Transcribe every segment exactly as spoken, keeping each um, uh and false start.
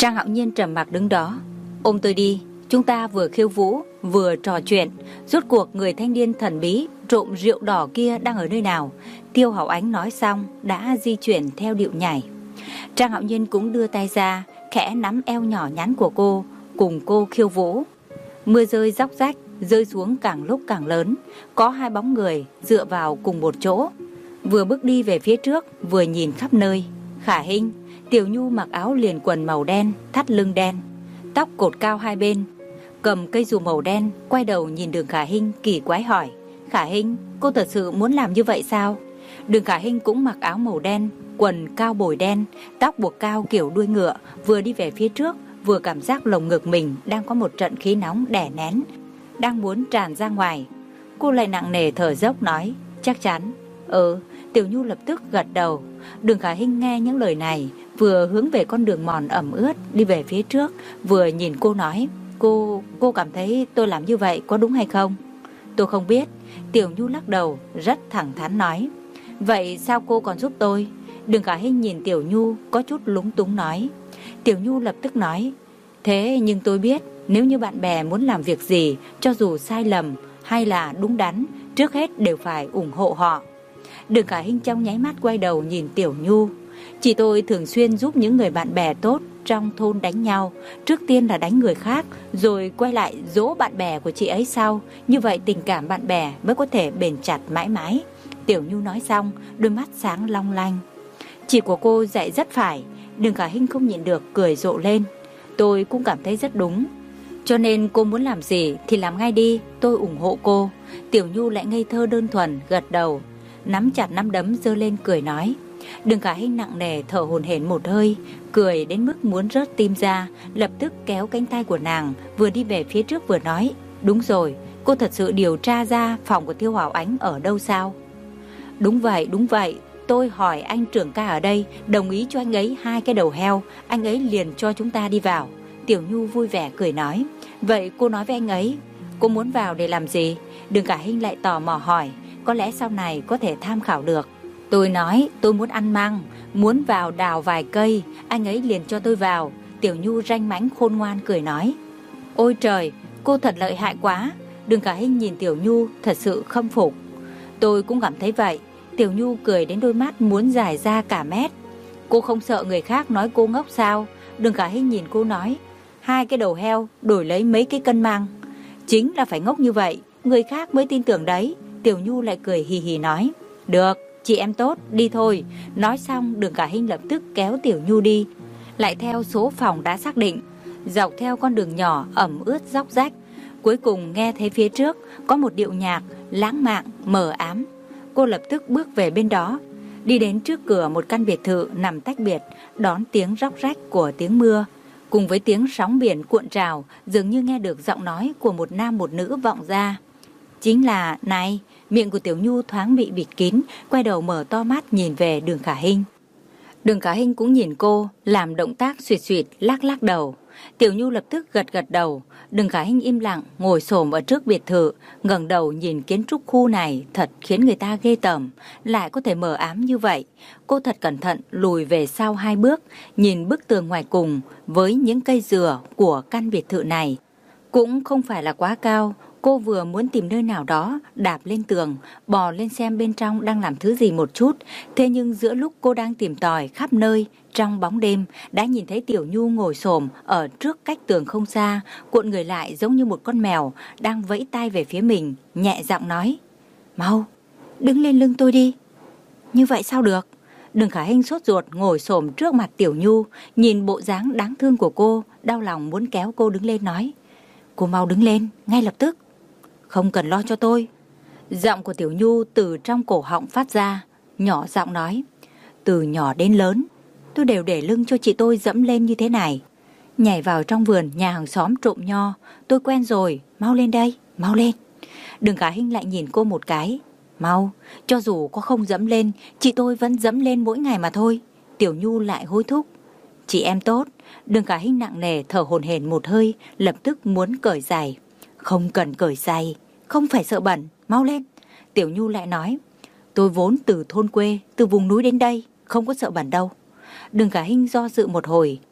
Trang Hạo Nhiên trầm mặc đứng đó. Ôm tôi đi, chúng ta vừa khiêu vũ vừa trò chuyện. Rốt cuộc người thanh niên thần bí trộm rượu đỏ kia đang ở nơi nào? Tiêu Hảo Ánh nói xong đã di chuyển theo điệu nhảy. Trang Hạo Nhiên cũng đưa tay ra, khẽ nắm eo nhỏ nhắn của cô, cùng cô khiêu vũ. Mưa rơi róc rách, rơi xuống càng lúc càng lớn. Có hai bóng người dựa vào cùng một chỗ, vừa bước đi về phía trước, vừa nhìn khắp nơi. Khả Hinh, Tiểu Nhu mặc áo liền quần màu đen, thắt lưng đen, tóc cột cao hai bên, cầm cây dù màu đen, quay đầu nhìn Đường Khả Hinh kỳ quái hỏi: Khả Hinh, cô thật sự muốn làm như vậy sao? Đường Khả Hinh cũng mặc áo màu đen, quần cao bồi đen, tóc buộc cao kiểu đuôi ngựa, vừa đi về phía trước, vừa cảm giác lồng ngực mình đang có một trận khí nóng đè nén, đang muốn tràn ra ngoài. Cô lại nặng nề thở dốc nói: Chắc chắn. Ừ. Tiểu Nhu lập tức gật đầu. Đường Khả Hinh nghe những lời này, vừa hướng về con đường mòn ẩm ướt đi về phía trước, vừa nhìn cô nói: Cô, cô cảm thấy tôi làm như vậy có đúng hay không? Tôi không biết. Tiểu Nhu lắc đầu, rất thẳng thắn nói: Vậy sao cô còn giúp tôi? Đường Khả Hinh nhìn Tiểu Nhu có chút lúng túng nói. Tiểu Nhu lập tức nói: Thế nhưng tôi biết, nếu như bạn bè muốn làm việc gì, cho dù sai lầm hay là đúng đắn, trước hết đều phải ủng hộ họ. Đường Khả Hinh trong nháy mắt quay đầu nhìn Tiểu Nhu. Chị tôi thường xuyên giúp những người bạn bè tốt trong thôn đánh nhau. Trước tiên là đánh người khác, rồi quay lại dỗ bạn bè của chị ấy sau. Như vậy tình cảm bạn bè mới có thể bền chặt mãi mãi. Tiểu Nhu nói xong, đôi mắt sáng long lanh. Chị của cô dạy rất phải. Đường Khả Hinh không nhịn được cười rộ lên. Tôi cũng cảm thấy rất đúng. Cho nên cô muốn làm gì thì làm ngay đi, tôi ủng hộ cô. Tiểu Nhu lại ngây thơ đơn thuần gật đầu, nắm chặt nắm đấm giơ lên cười nói. Đường Khả Hinh nặng nề thở hổn hển một hơi, cười đến mức muốn rớt tim ra, lập tức kéo cánh tay của nàng, vừa đi về phía trước vừa nói: Đúng rồi, cô thật sự điều tra ra phòng của Tiêu Hảo Ánh ở đâu sao? Đúng vậy, đúng vậy. Tôi hỏi anh trưởng ca ở đây, đồng ý cho anh ấy hai cái đầu heo, anh ấy liền cho chúng ta đi vào. Tiểu Nhu vui vẻ cười nói. Vậy cô nói với anh ấy, cô muốn vào để làm gì? Đường Khả Hinh lại tò mò hỏi, có lẽ sau này có thể tham khảo được. Tôi nói tôi muốn ăn măng, muốn vào đào vài cây, anh ấy liền cho tôi vào. Tiểu Nhu ranh mãnh khôn ngoan cười nói. Ôi trời, cô thật lợi hại quá. Đường Khả Hinh nhìn Tiểu Nhu thật sự khâm phục. Tôi cũng cảm thấy vậy. Tiểu Nhu cười đến đôi mắt muốn dài ra cả mét. Cô không sợ người khác nói cô ngốc sao? Đường Khả Hinh nhìn cô nói, hai cái đầu heo đổi lấy mấy cái cân măng. Chính là phải ngốc như vậy, người khác mới tin tưởng đấy. Tiểu Nhu lại cười hì hì nói, được, chị em tốt, đi thôi. Nói xong Đường Khả Hinh lập tức kéo Tiểu Nhu đi, lại theo số phòng đã xác định, dọc theo con đường nhỏ ẩm ướt róc rách. Cuối cùng nghe thấy phía trước có một điệu nhạc lãng mạn mờ ám. Cô lập tức bước về bên đó, đi đến trước cửa một căn biệt thự nằm tách biệt, đón tiếng róc rách của tiếng mưa cùng với tiếng sóng biển cuộn trào, dường như nghe được giọng nói của một nam một nữ vọng ra. Chính là này. Miệng của Tiểu Nhu thoáng bị bịt kín, quay đầu mở to mắt nhìn về Đường Khả Hinh. Đường Khả Hinh cũng nhìn cô, làm động tác xuyệt xuyệt lắc lắc đầu. Tiểu Nhu lập tức gật gật đầu. Đường Khả Hinh im lặng ngồi xổm ở trước biệt thự, ngẩng đầu nhìn kiến trúc khu này thật khiến người ta ghê tởm, lại có thể mờ ám như vậy. Cô thật cẩn thận lùi về sau hai bước, nhìn bức tường ngoài cùng với những cây dừa của căn biệt thự này. Cũng không phải là quá cao. Cô vừa muốn tìm nơi nào đó đạp lên tường, bò lên xem bên trong đang làm thứ gì một chút. Thế nhưng giữa lúc cô đang tìm tòi khắp nơi trong bóng đêm, đã nhìn thấy Tiểu Nhu ngồi xổm ở trước cách tường không xa, cuộn người lại giống như một con mèo, đang vẫy tay về phía mình, nhẹ giọng nói, mau, đứng lên lưng tôi đi. Như vậy sao được? Đường Khả Hinh sốt ruột ngồi xổm trước mặt Tiểu Nhu, nhìn bộ dáng đáng thương của cô, đau lòng muốn kéo cô đứng lên nói, cô mau đứng lên, ngay lập tức. Không cần lo cho tôi. Giọng của Tiểu Nhu từ trong cổ họng phát ra, nhỏ giọng nói, từ nhỏ đến lớn tôi đều để lưng cho chị tôi dẫm lên như thế này, nhảy vào trong vườn nhà hàng xóm trộm nho, tôi quen rồi, mau lên đây, mau lên. Đường Khả Hinh lại nhìn cô một cái, mau, cho dù có không dẫm lên, chị tôi vẫn dẫm lên mỗi ngày mà thôi. Tiểu Nhu lại hối thúc, chị em tốt. Đường Khả Hinh nặng nề thở hổn hển một hơi, lập tức muốn cởi giày. Không cần cởi giày, không phải sợ bẩn, mau lên. Tiểu Nhu lại nói, tôi vốn từ thôn quê, từ vùng núi đến đây, không có sợ bẩn đâu. Đường Khả Hinh do dự một hồi,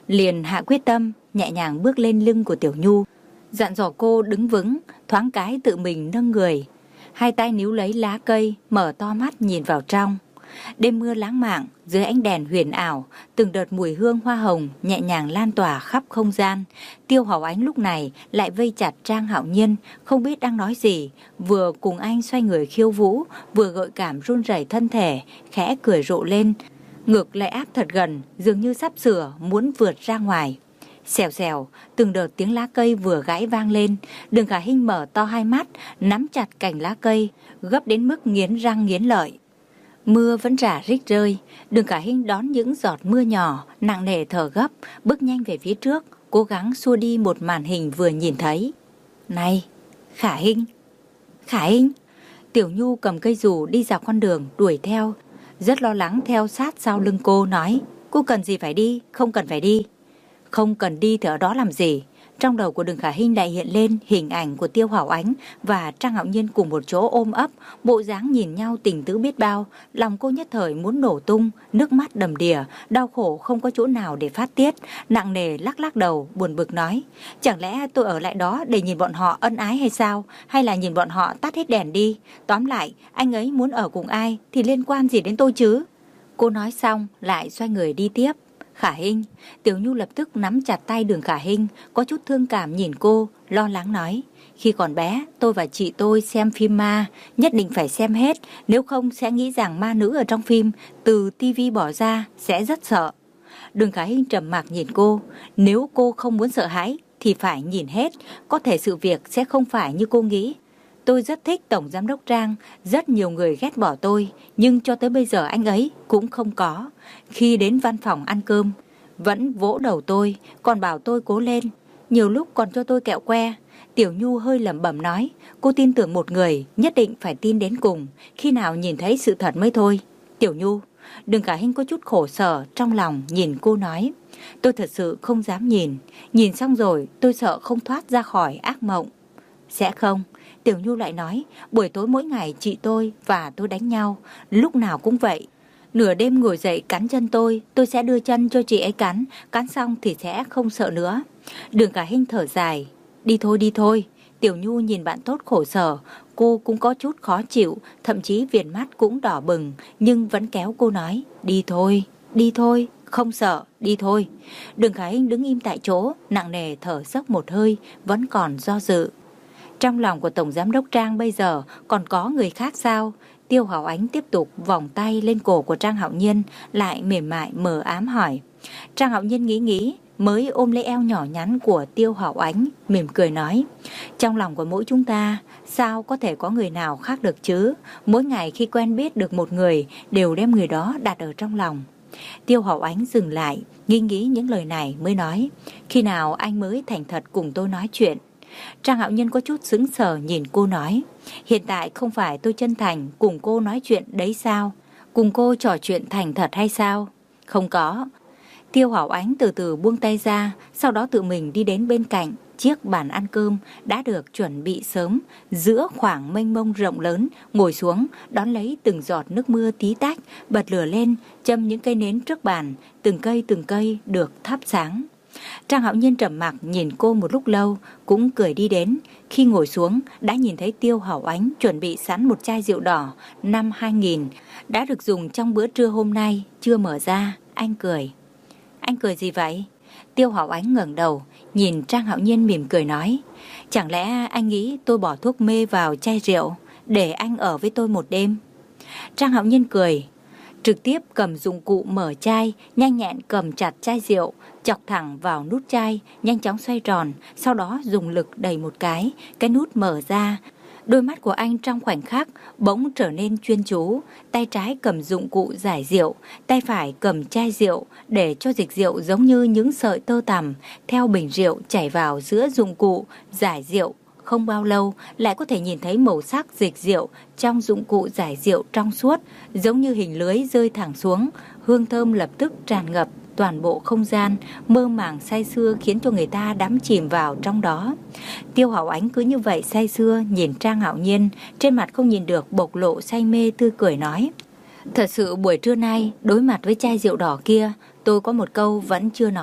liền hạ quyết tâm, nhẹ nhàng bước lên lưng của Tiểu Nhu, dặn dò cô đứng vững, thoáng cái tự mình nâng người. Hai tay níu lấy lá cây, mở to mắt nhìn vào trong. Đêm mưa lãng mạn, dưới ánh đèn huyền ảo, từng đợt mùi hương hoa hồng nhẹ nhàng lan tỏa khắp không gian. Tiêu Hảo Ánh lúc này lại vây chặt Trang Hạo Nhiên, không biết đang nói gì, vừa cùng anh xoay người khiêu vũ, vừa gợi cảm run rẩy thân thể, khẽ cười rộ lên, ngực lại áp thật gần, dường như sắp sửa muốn vượt ra ngoài. Xèo xèo, từng đợt tiếng lá cây vừa gãy vang lên. Đường Khả Hinh mở to hai mắt, nắm chặt cành lá cây, gấp đến mức nghiến răng nghiến lợi. Mưa vẫn rả rích rơi. Đường Khả Hinh đón những giọt mưa nhỏ, nặng nề thở gấp, bước nhanh về phía trước, cố gắng xua đi một màn hình vừa nhìn thấy. Này, Khả Hinh, Khả Hinh. Tiểu Nhu cầm cây dù đi dọc con đường đuổi theo, rất lo lắng theo sát sau lưng cô, nói: Cô cần gì phải đi, không cần phải đi. Không cần đi thì ở đó làm gì? Trong đầu của Đường Khả Hinh lại hiện lên hình ảnh của Tiêu Hảo Ánh và Trang Hạo Nhiên cùng một chỗ ôm ấp, bộ dáng nhìn nhau tình tứ biết bao. Lòng cô nhất thời muốn nổ tung, nước mắt đầm đìa, đau khổ không có chỗ nào để phát tiết, nặng nề lắc lắc đầu, buồn bực nói: Chẳng lẽ tôi ở lại đó để nhìn bọn họ ân ái hay sao? Hay là nhìn bọn họ tắt hết đèn đi? Tóm lại, anh ấy muốn ở cùng ai thì liên quan gì đến tôi chứ? Cô nói xong lại xoay người đi tiếp. Khả Hinh. Tiểu Nhu lập tức nắm chặt tay Đường Khả Hinh, có chút thương cảm nhìn cô, lo lắng nói: Khi còn bé, tôi và chị tôi xem phim ma, nhất định phải xem hết, nếu không sẽ nghĩ rằng ma nữ ở trong phim từ tivi bỏ ra sẽ rất sợ. Đường Khả Hinh trầm mặc nhìn cô, nếu cô không muốn sợ hãi thì phải nhìn hết, có thể sự việc sẽ không phải như cô nghĩ. Tôi rất thích Tổng Giám đốc Trang, rất nhiều người ghét bỏ tôi, nhưng cho tới bây giờ anh ấy cũng không có. Khi đến văn phòng ăn cơm, vẫn vỗ đầu tôi, còn bảo tôi cố lên, nhiều lúc còn cho tôi kẹo que. Tiểu Nhu hơi lẩm bẩm nói, cô tin tưởng một người, nhất định phải tin đến cùng, khi nào nhìn thấy sự thật mới thôi. Tiểu Nhu, Đường Khả Hinh có chút khổ sở trong lòng nhìn cô nói, tôi thật sự không dám nhìn, nhìn xong rồi tôi sợ không thoát ra khỏi ác mộng. Sẽ không. Tiểu Nhu lại nói, buổi tối mỗi ngày chị tôi và tôi đánh nhau, lúc nào cũng vậy. Nửa đêm ngồi dậy cắn chân tôi, tôi sẽ đưa chân cho chị ấy cắn, cắn xong thì sẽ không sợ nữa. Đường Khả Hinh thở dài, đi thôi đi thôi. Tiểu Nhu nhìn bạn tốt khổ sở, cô cũng có chút khó chịu, thậm chí viền mắt cũng đỏ bừng, nhưng vẫn kéo cô nói, đi thôi, đi thôi, không sợ, đi thôi. Đường Khả Hinh đứng im tại chỗ, nặng nề thở dốc một hơi, vẫn còn do dự. Trong lòng của Tổng Giám đốc Trang bây giờ còn có người khác sao? Tiêu Hảo Ánh tiếp tục vòng tay lên cổ của Trang Hạo Nhiên, lại mềm mại mờ ám hỏi. Trang Hạo Nhiên nghĩ nghĩ, mới ôm lấy eo nhỏ nhắn của Tiêu Hảo Ánh, mỉm cười nói, trong lòng của mỗi chúng ta, sao có thể có người nào khác được chứ? Mỗi ngày khi quen biết được một người, đều đem người đó đặt ở trong lòng. Tiêu Hảo Ánh dừng lại, nghi nghĩ những lời này mới nói, khi nào anh mới thành thật cùng tôi nói chuyện? Trang Hạo Nhiên có chút sững sờ nhìn cô nói, hiện tại không phải tôi chân thành cùng cô nói chuyện đấy sao? Cùng cô trò chuyện thành thật hay sao? Không có. Tiêu Hảo Ánh từ từ buông tay ra, sau đó tự mình đi đến bên cạnh chiếc bàn ăn cơm đã được chuẩn bị sớm, giữa khoảng mênh mông rộng lớn, ngồi xuống, đón lấy từng giọt nước mưa tí tách, bật lửa lên, châm những cây nến trước bàn, từng cây từng cây được thắp sáng. Trang Hạo Nhiên trầm mặc nhìn cô một lúc lâu, cũng cười đi đến. Khi ngồi xuống, đã nhìn thấy Tiêu Hảo Ánh chuẩn bị sẵn một chai rượu đỏ năm hai nghìn, đã được dùng trong bữa trưa hôm nay, chưa mở ra. Anh cười. Anh cười gì vậy? Tiêu Hảo Ánh ngẩng đầu, nhìn Trang Hạo Nhiên mỉm cười nói, chẳng lẽ anh nghĩ tôi bỏ thuốc mê vào chai rượu, để anh ở với tôi một đêm? Trang Hạo Nhiên cười, trực tiếp cầm dụng cụ mở chai, nhanh nhẹn cầm chặt chai rượu, chọc thẳng vào nút chai, nhanh chóng xoay tròn, sau đó dùng lực đẩy một cái, cái nút mở ra. Đôi mắt của anh trong khoảnh khắc bỗng trở nên chuyên chú, tay trái cầm dụng cụ giải rượu, tay phải cầm chai rượu để cho dịch rượu giống như những sợi tơ tằm theo bình rượu chảy vào giữa dụng cụ giải rượu. Không bao lâu lại có thể nhìn thấy màu sắc dịch rượu trong dụng cụ giải rượu trong suốt, giống như hình lưới rơi thẳng xuống, hương thơm lập tức tràn ngập toàn bộ không gian, mơ màng say sưa khiến cho người ta đắm chìm vào trong đó. Tiêu Hảo Ánh cứ như vậy say sưa nhìn Trang Hạo Nhiên, trên mặt không nhìn được bộc lộ say mê tươi cười nói, thật sự buổi trưa nay đối mặt với chai rượu đỏ kia, tôi có một câu vẫn chưa nói,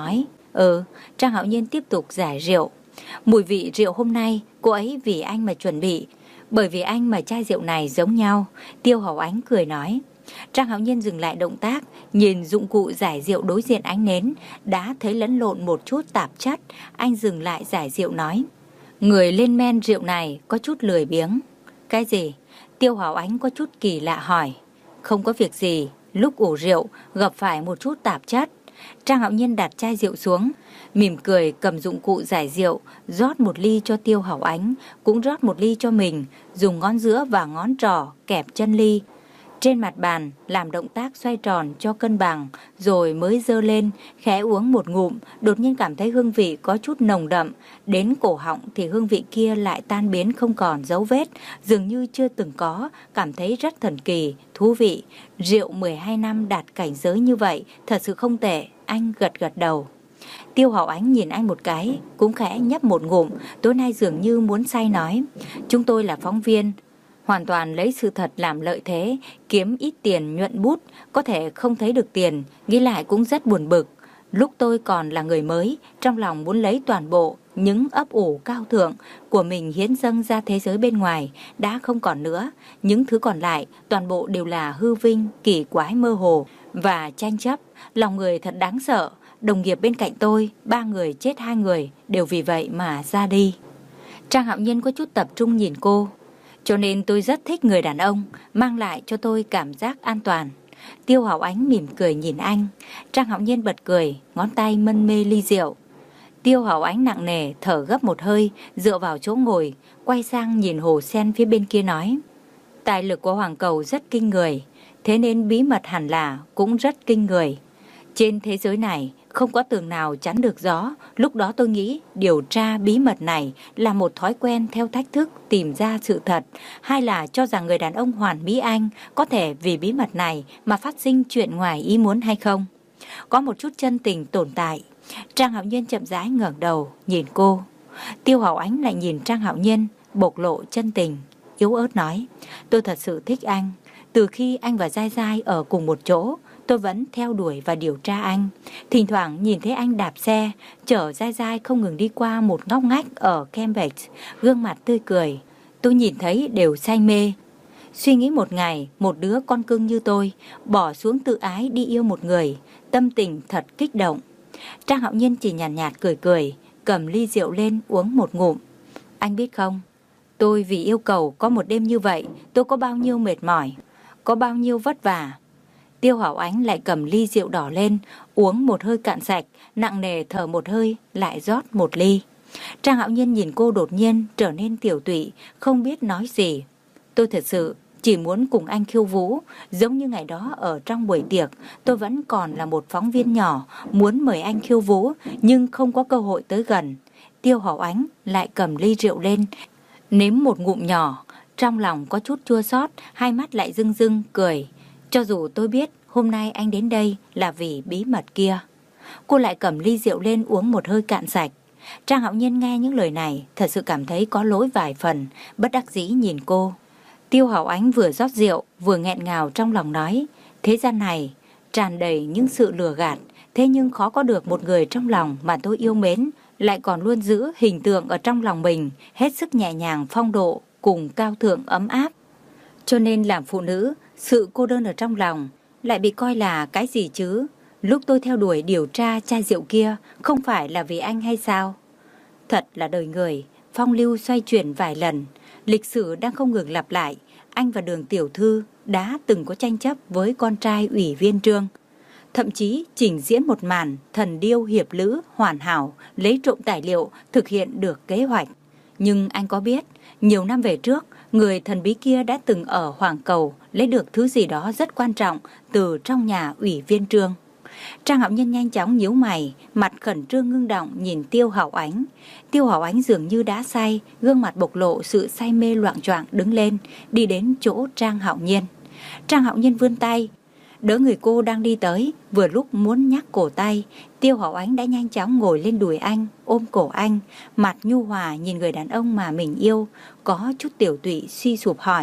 Ừ, Trang Hạo Nhiên tiếp tục giải rượu. Mùi vị rượu hôm nay cô ấy vì anh mà chuẩn bị, bởi vì anh mà chai rượu này giống nhau. Tiêu Hảo Ánh cười nói. Trang Hạo Nhiên dừng lại động tác, nhìn dụng cụ giải rượu đối diện ánh nến, đã thấy lẫn lộn một chút tạp chất. Anh dừng lại giải rượu nói, người lên men rượu này có chút lười biếng. Cái gì? Tiêu Hảo Ánh có chút kỳ lạ hỏi. Không có việc gì, lúc ủ rượu gặp phải một chút tạp chất. Trang Hạo Nhiên đặt chai rượu xuống, mỉm cười cầm dụng cụ giải rượu, rót một ly cho Tiêu Hảo Ánh, cũng rót một ly cho mình, dùng ngón giữa và ngón trỏ kẹp chân ly trên mặt bàn, làm động tác xoay tròn cho cân bằng, rồi mới dơ lên, khẽ uống một ngụm, đột nhiên cảm thấy hương vị có chút nồng đậm, đến cổ họng thì hương vị kia lại tan biến không còn dấu vết, dường như chưa từng có, cảm thấy rất thần kỳ, thú vị. Rượu mười hai năm đạt cảnh giới như vậy, thật sự không tệ, anh gật gật đầu. Tiêu Hảo Ánh nhìn anh một cái, cũng khẽ nhấp một ngụm, tối nay dường như muốn say nói, chúng tôi là phóng viên, hoàn toàn lấy sự thật làm lợi thế, kiếm ít tiền nhuận bút, có thể không thấy được tiền, nghĩ lại cũng rất buồn bực. Lúc tôi còn là người mới, trong lòng muốn lấy toàn bộ những ấp ủ cao thượng của mình hiến dâng ra thế giới bên ngoài, đã không còn nữa. Những thứ còn lại, toàn bộ đều là hư vinh, kỳ quái mơ hồ và tranh chấp. Lòng người thật đáng sợ. Đồng nghiệp bên cạnh tôi, ba người chết hai người, đều vì vậy mà ra đi. Trang Hạo Nhiên có chút tập trung nhìn cô. Cho nên tôi rất thích người đàn ông, mang lại cho tôi cảm giác an toàn. Tiêu Hảo Ánh mỉm cười nhìn anh. Trang Hạo Nhiên bật cười, ngón tay mân mê ly rượu. Tiêu Hảo Ánh nặng nề thở gấp một hơi, dựa vào chỗ ngồi, quay sang nhìn hồ sen phía bên kia nói. Tài lực của Hoàng Cầu rất kinh người, thế nên bí mật hẳn là cũng rất kinh người. Trên thế giới này không có tường nào chắn được gió. Lúc đó tôi nghĩ điều tra bí mật này là một thói quen theo thách thức tìm ra sự thật, hay là cho rằng người đàn ông hoàn mỹ anh có thể vì bí mật này mà phát sinh chuyện ngoài ý muốn hay không. Có một chút chân tình tồn tại. Trang Hạo Nhiên chậm rãi ngẩng đầu nhìn cô. Tiêu Hảo Ánh lại nhìn Trang Hạo Nhiên, bộc lộ chân tình, yếu ớt nói, tôi thật sự thích anh. Từ khi anh và Giai Giai ở cùng một chỗ, tôi vẫn theo đuổi và điều tra anh. Thỉnh thoảng nhìn thấy anh đạp xe, chở Giai Giai không ngừng đi qua một ngóc ngách ở Cambridge, gương mặt tươi cười. Tôi nhìn thấy đều say mê. Suy nghĩ một ngày, một đứa con cưng như tôi, bỏ xuống tự ái đi yêu một người, tâm tình thật kích động. Trang Hạo Nhiên chỉ nhàn nhạt, nhạt cười cười, cầm ly rượu lên uống một ngụm. Anh biết không, tôi vì yêu cầu có một đêm như vậy, tôi có bao nhiêu mệt mỏi, có bao nhiêu vất vả. Tiêu Hảo Ánh lại cầm ly rượu đỏ lên, uống một hơi cạn sạch, nặng nề thở một hơi, lại rót một ly. Trang Hạo Nhiên nhìn cô đột nhiên trở nên tiểu tụy, không biết nói gì. Tôi thật sự chỉ muốn cùng anh khiêu vũ, giống như ngày đó ở trong buổi tiệc, tôi vẫn còn là một phóng viên nhỏ, muốn mời anh khiêu vũ, nhưng không có cơ hội tới gần. Tiêu Hảo Ánh lại cầm ly rượu lên, nếm một ngụm nhỏ, trong lòng có chút chua xót, hai mắt lại rưng rưng cười. Cho dù tôi biết hôm nay anh đến đây là vì bí mật kia. Cô lại cầm ly rượu lên uống một hơi cạn sạch. Trang Hạo Nhiên nghe những lời này thật sự cảm thấy có lỗi vài phần, bất đắc dĩ nhìn cô. Tiêu Hảo Ánh vừa rót rượu vừa nghẹn ngào trong lòng nói, thế gian này tràn đầy những sự lừa gạt, thế nhưng khó có được một người trong lòng mà tôi yêu mến, lại còn luôn giữ hình tượng ở trong lòng mình hết sức nhẹ nhàng phong độ cùng cao thượng ấm áp. Cho nên làm phụ nữ, sự cô đơn ở trong lòng lại bị coi là cái gì chứ? Lúc tôi theo đuổi điều tra chai rượu kia không phải là vì anh hay sao? Thật là đời người, phong lưu xoay chuyển vài lần, lịch sử đang không ngừng lặp lại. Anh và Đường tiểu thư đã từng có tranh chấp với con trai ủy viên Trương, thậm chí trình diễn một màn thần điêu hiệp lữ hoàn hảo, lấy trộm tài liệu, thực hiện được kế hoạch. Nhưng anh có biết, nhiều năm về trước, người thần bí kia đã từng ở Hoàng Cầu lấy được thứ gì đó rất quan trọng từ trong nhà ủy viên Trương. Trang Hạo Nhiên nhanh chóng nhíu mày, mặt khẩn trương ngưng động nhìn Tiêu Hảo Ánh. Tiêu Hảo Ánh dường như đã say, gương mặt bộc lộ sự say mê loạng choạng đứng lên, đi đến chỗ Trang Hạo Nhiên. Trang Hạo Nhiên vươn tay, đỡ người cô đang đi tới, vừa lúc muốn nhắc cổ tay, Tiêu Hảo Ánh đã nhanh chóng ngồi lên đùi anh, ôm cổ anh, mặt nhu hòa nhìn người đàn ông mà mình yêu, có chút tiểu tụy suy sụp hỏi,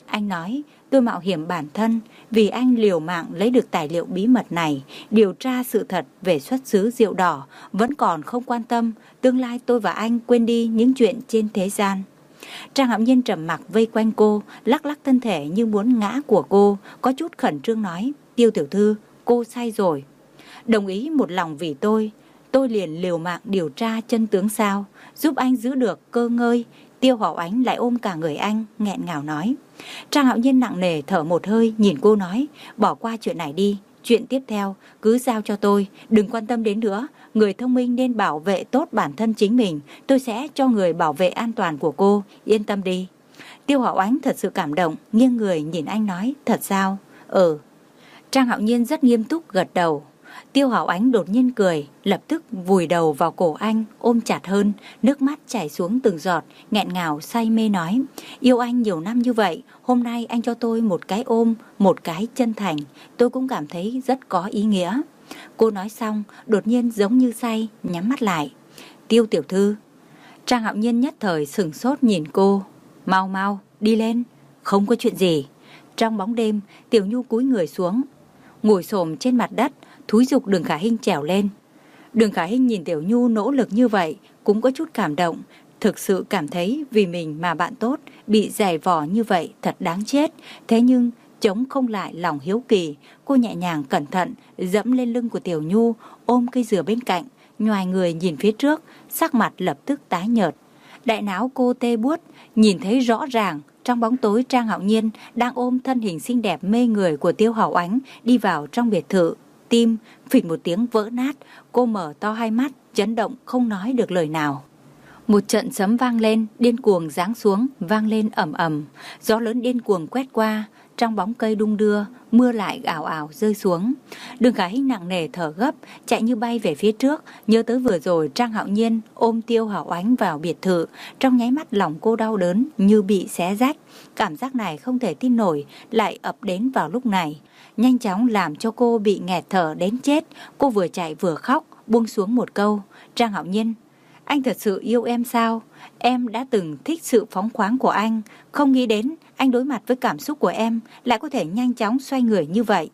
Anh nói tôi mạo hiểm bản thân vì anh liều mạng lấy được tài liệu bí mật này, điều tra sự thật về xuất xứ rượu đỏ, vẫn còn không quan tâm tương lai tôi và anh quên đi những chuyện trên thế gian. Trang Hạo Nhiên trầm mặc vây quanh cô, lắc lắc thân thể như muốn ngã của cô, có chút khẩn trương nói, Tiêu tiểu thư, cô sai rồi. Đồng ý một lòng vì tôi, tôi liền liều mạng điều tra chân tướng sao, giúp anh giữ được cơ ngơi. Tiêu Hảo Ánh lại ôm cả người anh, nghẹn ngào nói. Trang Hạo Nhiên nặng nề thở một hơi, nhìn cô nói, bỏ qua chuyện này đi, chuyện tiếp theo cứ giao cho tôi, đừng quan tâm đến nữa. Người thông minh nên bảo vệ tốt bản thân chính mình, tôi sẽ cho người bảo vệ an toàn của cô, yên tâm đi. Tiêu Hảo Ánh thật sự cảm động, nghiêng người nhìn anh nói, thật sao? Ừ. Trang Hạo Nhiên rất nghiêm túc gật đầu. Tiêu Hảo Ánh đột nhiên cười, lập tức vùi đầu vào cổ anh, ôm chặt hơn, nước mắt chảy xuống từng giọt, nghẹn ngào say mê nói, yêu anh nhiều năm như vậy, hôm nay anh cho tôi một cái ôm, một cái chân thành, tôi cũng cảm thấy rất có ý nghĩa. Cô nói xong, đột nhiên giống như say, nhắm mắt lại. Tiêu tiểu thư. Trang Hạo Nhiên nhất thời sửng sốt nhìn cô. Mau mau, đi lên. Không có chuyện gì. Trong bóng đêm, Tiểu Nhu cúi người xuống, ngồi xổm trên mặt đất, thúi giục Đường Khả Hinh trèo lên. Đường Khả Hinh nhìn Tiểu Nhu nỗ lực như vậy, cũng có chút cảm động. Thực sự cảm thấy vì mình mà bạn tốt bị giày vò như vậy thật đáng chết. Thế nhưng chống không lại lòng hiếu kỳ, cô nhẹ nhàng cẩn thận dẫm lên lưng của Tiểu Nhu, ôm cây dừa bên cạnh, nhoài người nhìn phía trước, sắc mặt lập tức tái nhợt. Đại não cô tê buốt, nhìn thấy rõ ràng trong bóng tối Trang Hạo Nhiên đang ôm thân hình xinh đẹp mê người của Tiêu Hảo Ánh đi vào trong biệt thự. Tim phịch một tiếng vỡ nát, cô mở to hai mắt, chấn động không nói được lời nào. Một trận sấm vang lên, điên cuồng giáng xuống, vang lên ầm ầm, gió lớn điên cuồng quét qua, trong bóng cây đung đưa, mưa lại ảo ảo rơi xuống. Đường Khả Hinh nặng nề thở gấp, chạy như bay về phía trước, nhớ tới vừa rồi Trang Hạo Nhiên ôm Tiêu Hảo Ánh vào biệt thự, trong nháy mắt lòng cô đau đớn như bị xé rách. Cảm giác này không thể tin nổi lại ập đến vào lúc này, nhanh chóng làm cho cô bị nghẹt thở đến chết. Cô vừa chạy vừa khóc, buông xuống một câu, Trang Hạo Nhiên, anh thật sự yêu em sao? Em đã từng thích sự phóng khoáng của anh, không nghĩ đến anh đối mặt với cảm xúc của em lại có thể nhanh chóng xoay người như vậy.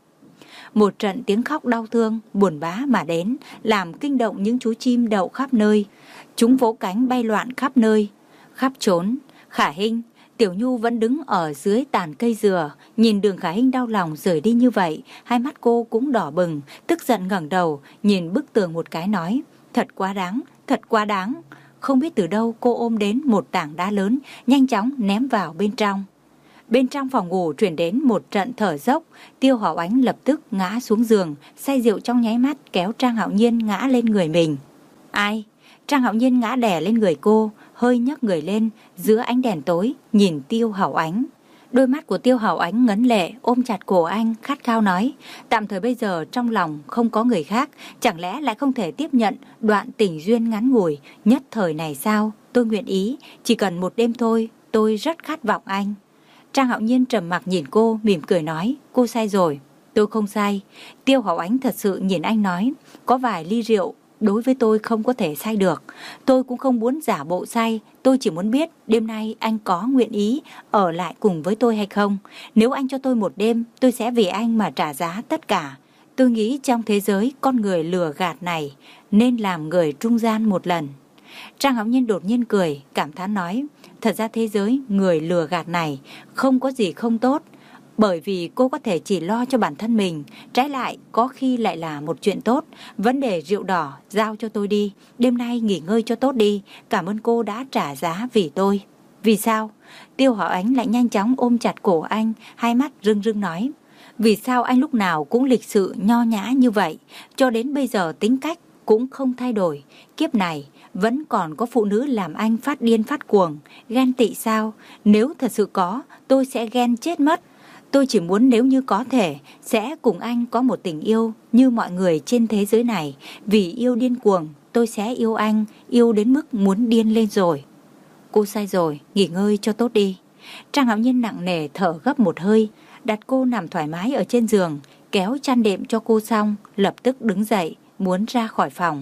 Một trận tiếng khóc đau thương, buồn bã mà đến, làm kinh động những chú chim đậu khắp nơi. Chúng vỗ cánh bay loạn khắp nơi, khắp trốn. Khả Hinh, Tiểu Nhu vẫn đứng ở dưới tàn cây dừa, nhìn Đường Khả Hinh đau lòng rời đi như vậy, hai mắt cô cũng đỏ bừng, tức giận ngẩng đầu, nhìn bức tường một cái nói, thật quá đáng, thật quá đáng. Không biết từ đâu cô ôm đến một tảng đá lớn, nhanh chóng ném vào bên trong. Bên trong phòng ngủ truyền đến một trận thở dốc, Tiêu Hảo Ánh lập tức ngã xuống giường, say rượu trong nháy mắt kéo Trang Hạo Nhiên ngã lên người mình. Ai? Trang Hạo Nhiên ngã đè lên người cô, hơi nhấc người lên, giữa ánh đèn tối, nhìn Tiêu Hảo Ánh. Đôi mắt của Tiêu Hảo Ánh ngấn lệ, ôm chặt cổ anh, khát khao nói, tạm thời bây giờ trong lòng không có người khác, chẳng lẽ lại không thể tiếp nhận đoạn tình duyên ngắn ngủi nhất thời này sao? Tôi nguyện ý, chỉ cần một đêm thôi, tôi rất khát vọng anh. Trang Hạo Nhiên trầm mặc nhìn cô, mỉm cười nói, cô sai rồi. Tôi không sai. Tiêu Hảo Ánh thật sự nhìn anh nói, có vài ly rượu đối với tôi không có thể say được. Tôi cũng không muốn giả bộ say, tôi chỉ muốn biết đêm nay anh có nguyện ý ở lại cùng với tôi hay không. Nếu anh cho tôi một đêm, tôi sẽ vì anh mà trả giá tất cả. Tôi nghĩ trong thế giới con người lừa gạt này nên làm người trung gian một lần. Trang Hạo Nhiên đột nhiên cười, cảm thán nói, thật ra thế giới người lừa gạt này không có gì không tốt, bởi vì cô có thể chỉ lo cho bản thân mình, trái lại có khi lại là một chuyện tốt. Vấn đề rượu đỏ giao cho tôi đi, đêm nay nghỉ ngơi cho tốt đi, cảm ơn cô đã trả giá vì tôi. Vì sao? Tiêu Hảo Ánh lại nhanh chóng ôm chặt cổ anh, hai mắt rưng rưng nói, vì sao anh lúc nào cũng lịch sự nho nhã như vậy, cho đến bây giờ tính cách cũng không thay đổi. Kiếp này vẫn còn có phụ nữ làm anh phát điên phát cuồng, ghen tị sao? Nếu thật sự có, tôi sẽ ghen chết mất. Tôi chỉ muốn nếu như có thể, sẽ cùng anh có một tình yêu như mọi người trên thế giới này. Vì yêu điên cuồng, tôi sẽ yêu anh, yêu đến mức muốn điên lên rồi. Cô sai rồi, nghỉ ngơi cho tốt đi. Trang Hạo Nhiên nặng nề thở gấp một hơi, đặt cô nằm thoải mái ở trên giường, kéo chăn đệm cho cô xong, lập tức đứng dậy, muốn ra khỏi phòng.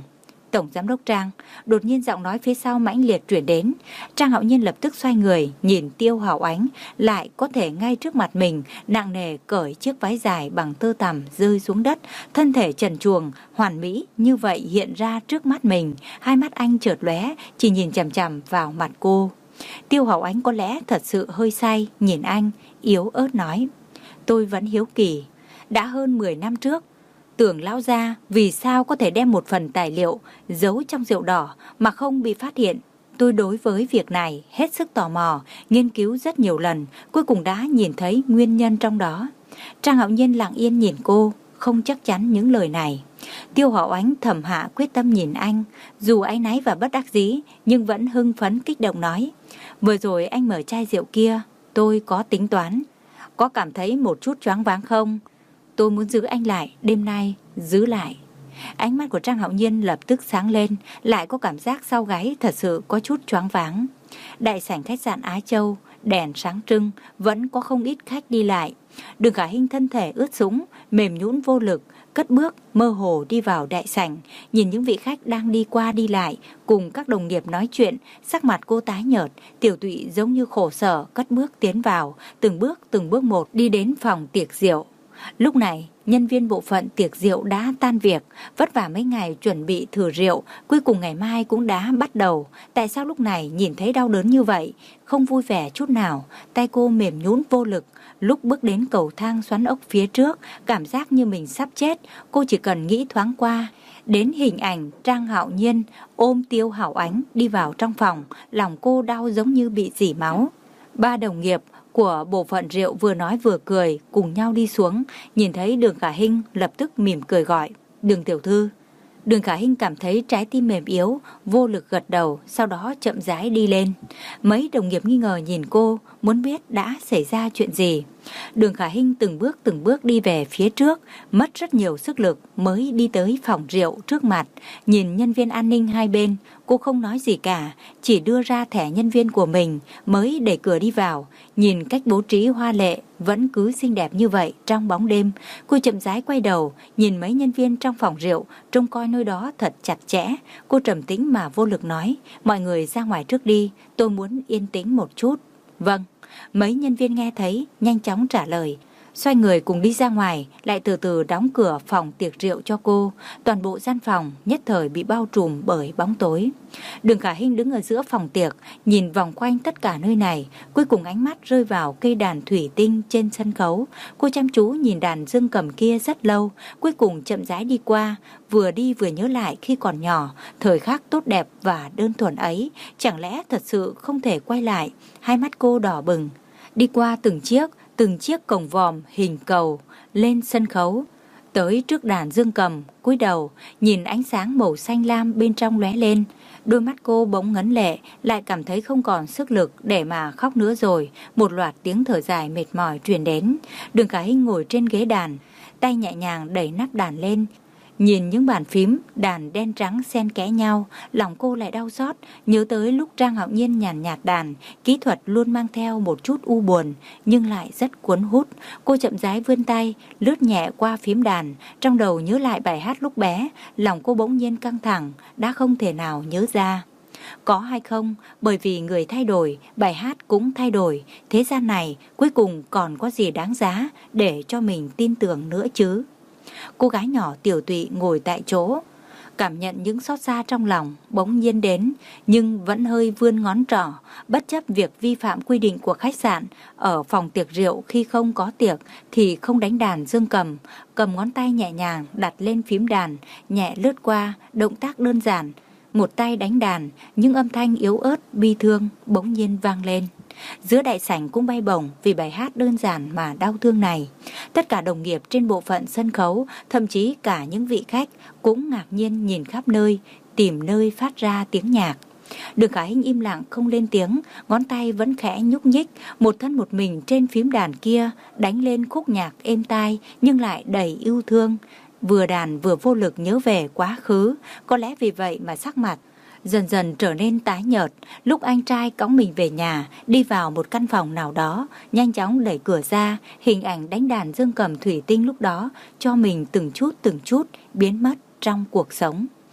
Tổng giám đốc Trang. Đột nhiên giọng nói phía sau mãnh liệt chuyển đến. Trang Hạo Nhiên lập tức xoay người, nhìn Tiêu Hảo Ánh, lại có thể ngay trước mặt mình nặng nề cởi chiếc váy dài bằng tơ tằm rơi xuống đất, thân thể trần truồng hoàn mỹ như vậy hiện ra trước mắt mình. Hai mắt anh chợt lóe, chỉ nhìn chằm chằm vào mặt cô. Tiêu Hảo Ánh có lẽ thật sự hơi say, nhìn anh yếu ớt nói: tôi vẫn hiếu kỳ, đã hơn mười năm trước, Tưởng lão gia vì sao có thể đem một phần tài liệu giấu trong rượu đỏ mà không bị phát hiện. Tôi đối với việc này hết sức tò mò, nghiên cứu rất nhiều lần, cuối cùng đã nhìn thấy nguyên nhân trong đó. Trang Hạo Nhiên lặng yên nhìn cô, không chắc chắn những lời này. Tiêu Hảo Ánh thầm hạ quyết tâm nhìn anh, dù áy náy và bất đắc dĩ, nhưng vẫn hưng phấn kích động nói: vừa rồi anh mở chai rượu kia, tôi có tính toán. Có cảm thấy một chút choáng váng không? Tôi muốn giữ anh lại, đêm nay giữ lại. Ánh mắt của Trang Hạo Nhiên lập tức sáng lên, lại có cảm giác sau gáy thật sự có chút choáng váng. Đại sảnh khách sạn Á Châu, đèn sáng trưng, vẫn có không ít khách đi lại. Đường Khả Hinh thân thể ướt sũng, mềm nhũn vô lực, cất bước mơ hồ đi vào đại sảnh, nhìn những vị khách đang đi qua đi lại, cùng các đồng nghiệp nói chuyện, sắc mặt cô tái nhợt, tiểu tụy giống như khổ sở, cất bước tiến vào, từng bước từng bước một đi đến phòng tiệc rượu. Lúc này, nhân viên bộ phận tiệc rượu đã tan việc, vất vả mấy ngày chuẩn bị thử rượu, cuối cùng ngày mai cũng đã bắt đầu. Tại sao lúc này nhìn thấy đau đớn như vậy, không vui vẻ chút nào, tay cô mềm nhũn vô lực. Lúc bước đến cầu thang xoắn ốc phía trước, cảm giác như mình sắp chết, cô chỉ cần nghĩ thoáng qua đến hình ảnh Trang Hạo Nhiên ôm Tiêu Hảo Ánh đi vào trong phòng, lòng cô đau giống như bị rỉ máu. Ba đồng nghiệp của bộ phận rượu vừa nói vừa cười, cùng nhau đi xuống, nhìn thấy Đường Khả Hinh lập tức mỉm cười gọi: Đường tiểu thư. Đường Khả Hinh cảm thấy trái tim mềm yếu, vô lực gật đầu, sau đó chậm rãi đi lên. Mấy đồng nghiệp nghi ngờ nhìn cô, muốn biết đã xảy ra chuyện gì. Đường Khả Hinh từng bước từng bước đi về phía trước, mất rất nhiều sức lực mới đi tới phòng rượu trước mặt. Nhìn nhân viên an ninh hai bên, cô không nói gì cả, chỉ đưa ra thẻ nhân viên của mình mới đẩy cửa đi vào. Nhìn cách bố trí hoa lệ vẫn cứ xinh đẹp như vậy trong bóng đêm, cô chậm rãi quay đầu, nhìn mấy nhân viên trong phòng rượu, trông coi nơi đó thật chặt chẽ. Cô trầm tĩnh mà vô lực nói: mọi người ra ngoài trước đi, tôi muốn yên tĩnh một chút. Vâng. Mấy nhân viên nghe thấy, nhanh chóng trả lời, xoay người cùng đi ra ngoài, lại từ từ đóng cửa phòng tiệc rượu cho cô. Toàn bộ gian phòng nhất thời bị bao trùm bởi bóng tối. Đường Khả Hinh đứng ở giữa phòng tiệc, nhìn vòng quanh tất cả nơi này, cuối cùng ánh mắt rơi vào cây đàn thủy tinh trên sân khấu. Cô chăm chú nhìn đàn dương cầm kia rất lâu, cuối cùng chậm rãi đi qua, vừa đi vừa nhớ lại khi còn nhỏ, thời khắc tốt đẹp và đơn thuần ấy, chẳng lẽ thật sự không thể quay lại. Hai mắt cô đỏ bừng, đi qua từng chiếc, từng chiếc cổng vòm hình cầu, lên sân khấu, tới trước đàn dương cầm, cúi đầu, nhìn ánh sáng màu xanh lam bên trong lóe lên. Đôi mắt cô bỗng ngấn lệ, lại cảm thấy không còn sức lực để mà khóc nữa rồi. Một loạt tiếng thở dài mệt mỏi truyền đến. Đường Khả Hinh ngồi trên ghế đàn, tay nhẹ nhàng đẩy nắp đàn lên. Nhìn những bàn phím, đàn đen trắng xen kẽ nhau, lòng cô lại đau xót, nhớ tới lúc Trang Hạo Nhiên nhàn nhạt đàn, kỹ thuật luôn mang theo một chút u buồn, nhưng lại rất cuốn hút. Cô chậm rãi vươn tay, lướt nhẹ qua phím đàn, trong đầu nhớ lại bài hát lúc bé, lòng cô bỗng nhiên căng thẳng, đã không thể nào nhớ ra. Có hay không, bởi vì người thay đổi, bài hát cũng thay đổi, thế gian này cuối cùng còn có gì đáng giá để cho mình tin tưởng nữa chứ. Cô gái nhỏ tiểu tụy ngồi tại chỗ, cảm nhận những xót xa trong lòng bỗng nhiên đến, nhưng vẫn hơi vươn ngón trỏ, bất chấp việc vi phạm quy định của khách sạn. Ở phòng tiệc rượu khi không có tiệc thì không đánh đàn dương cầm, cầm ngón tay nhẹ nhàng đặt lên phím đàn, nhẹ lướt qua, động tác đơn giản. Một tay đánh đàn, những âm thanh yếu ớt, bi thương bỗng nhiên vang lên. Giữa đại sảnh cũng bay bổng vì bài hát đơn giản mà đau thương này. Tất cả đồng nghiệp trên bộ phận sân khấu, thậm chí cả những vị khách cũng ngạc nhiên nhìn khắp nơi, tìm nơi phát ra tiếng nhạc. Đường Khả Hinh im lặng không lên tiếng, ngón tay vẫn khẽ nhúc nhích, một thân một mình trên phím đàn kia, đánh lên khúc nhạc êm tai nhưng lại đầy yêu thương. Vừa đàn vừa vô lực nhớ về quá khứ, có lẽ vì vậy mà sắc mặt dần dần trở nên tái nhợt. Lúc anh trai cõng mình về nhà, đi vào một căn phòng nào đó, nhanh chóng đẩy cửa ra, hình ảnh đánh đàn dương cầm thủy tinh lúc đó cho mình từng chút từng chút biến mất trong cuộc sống.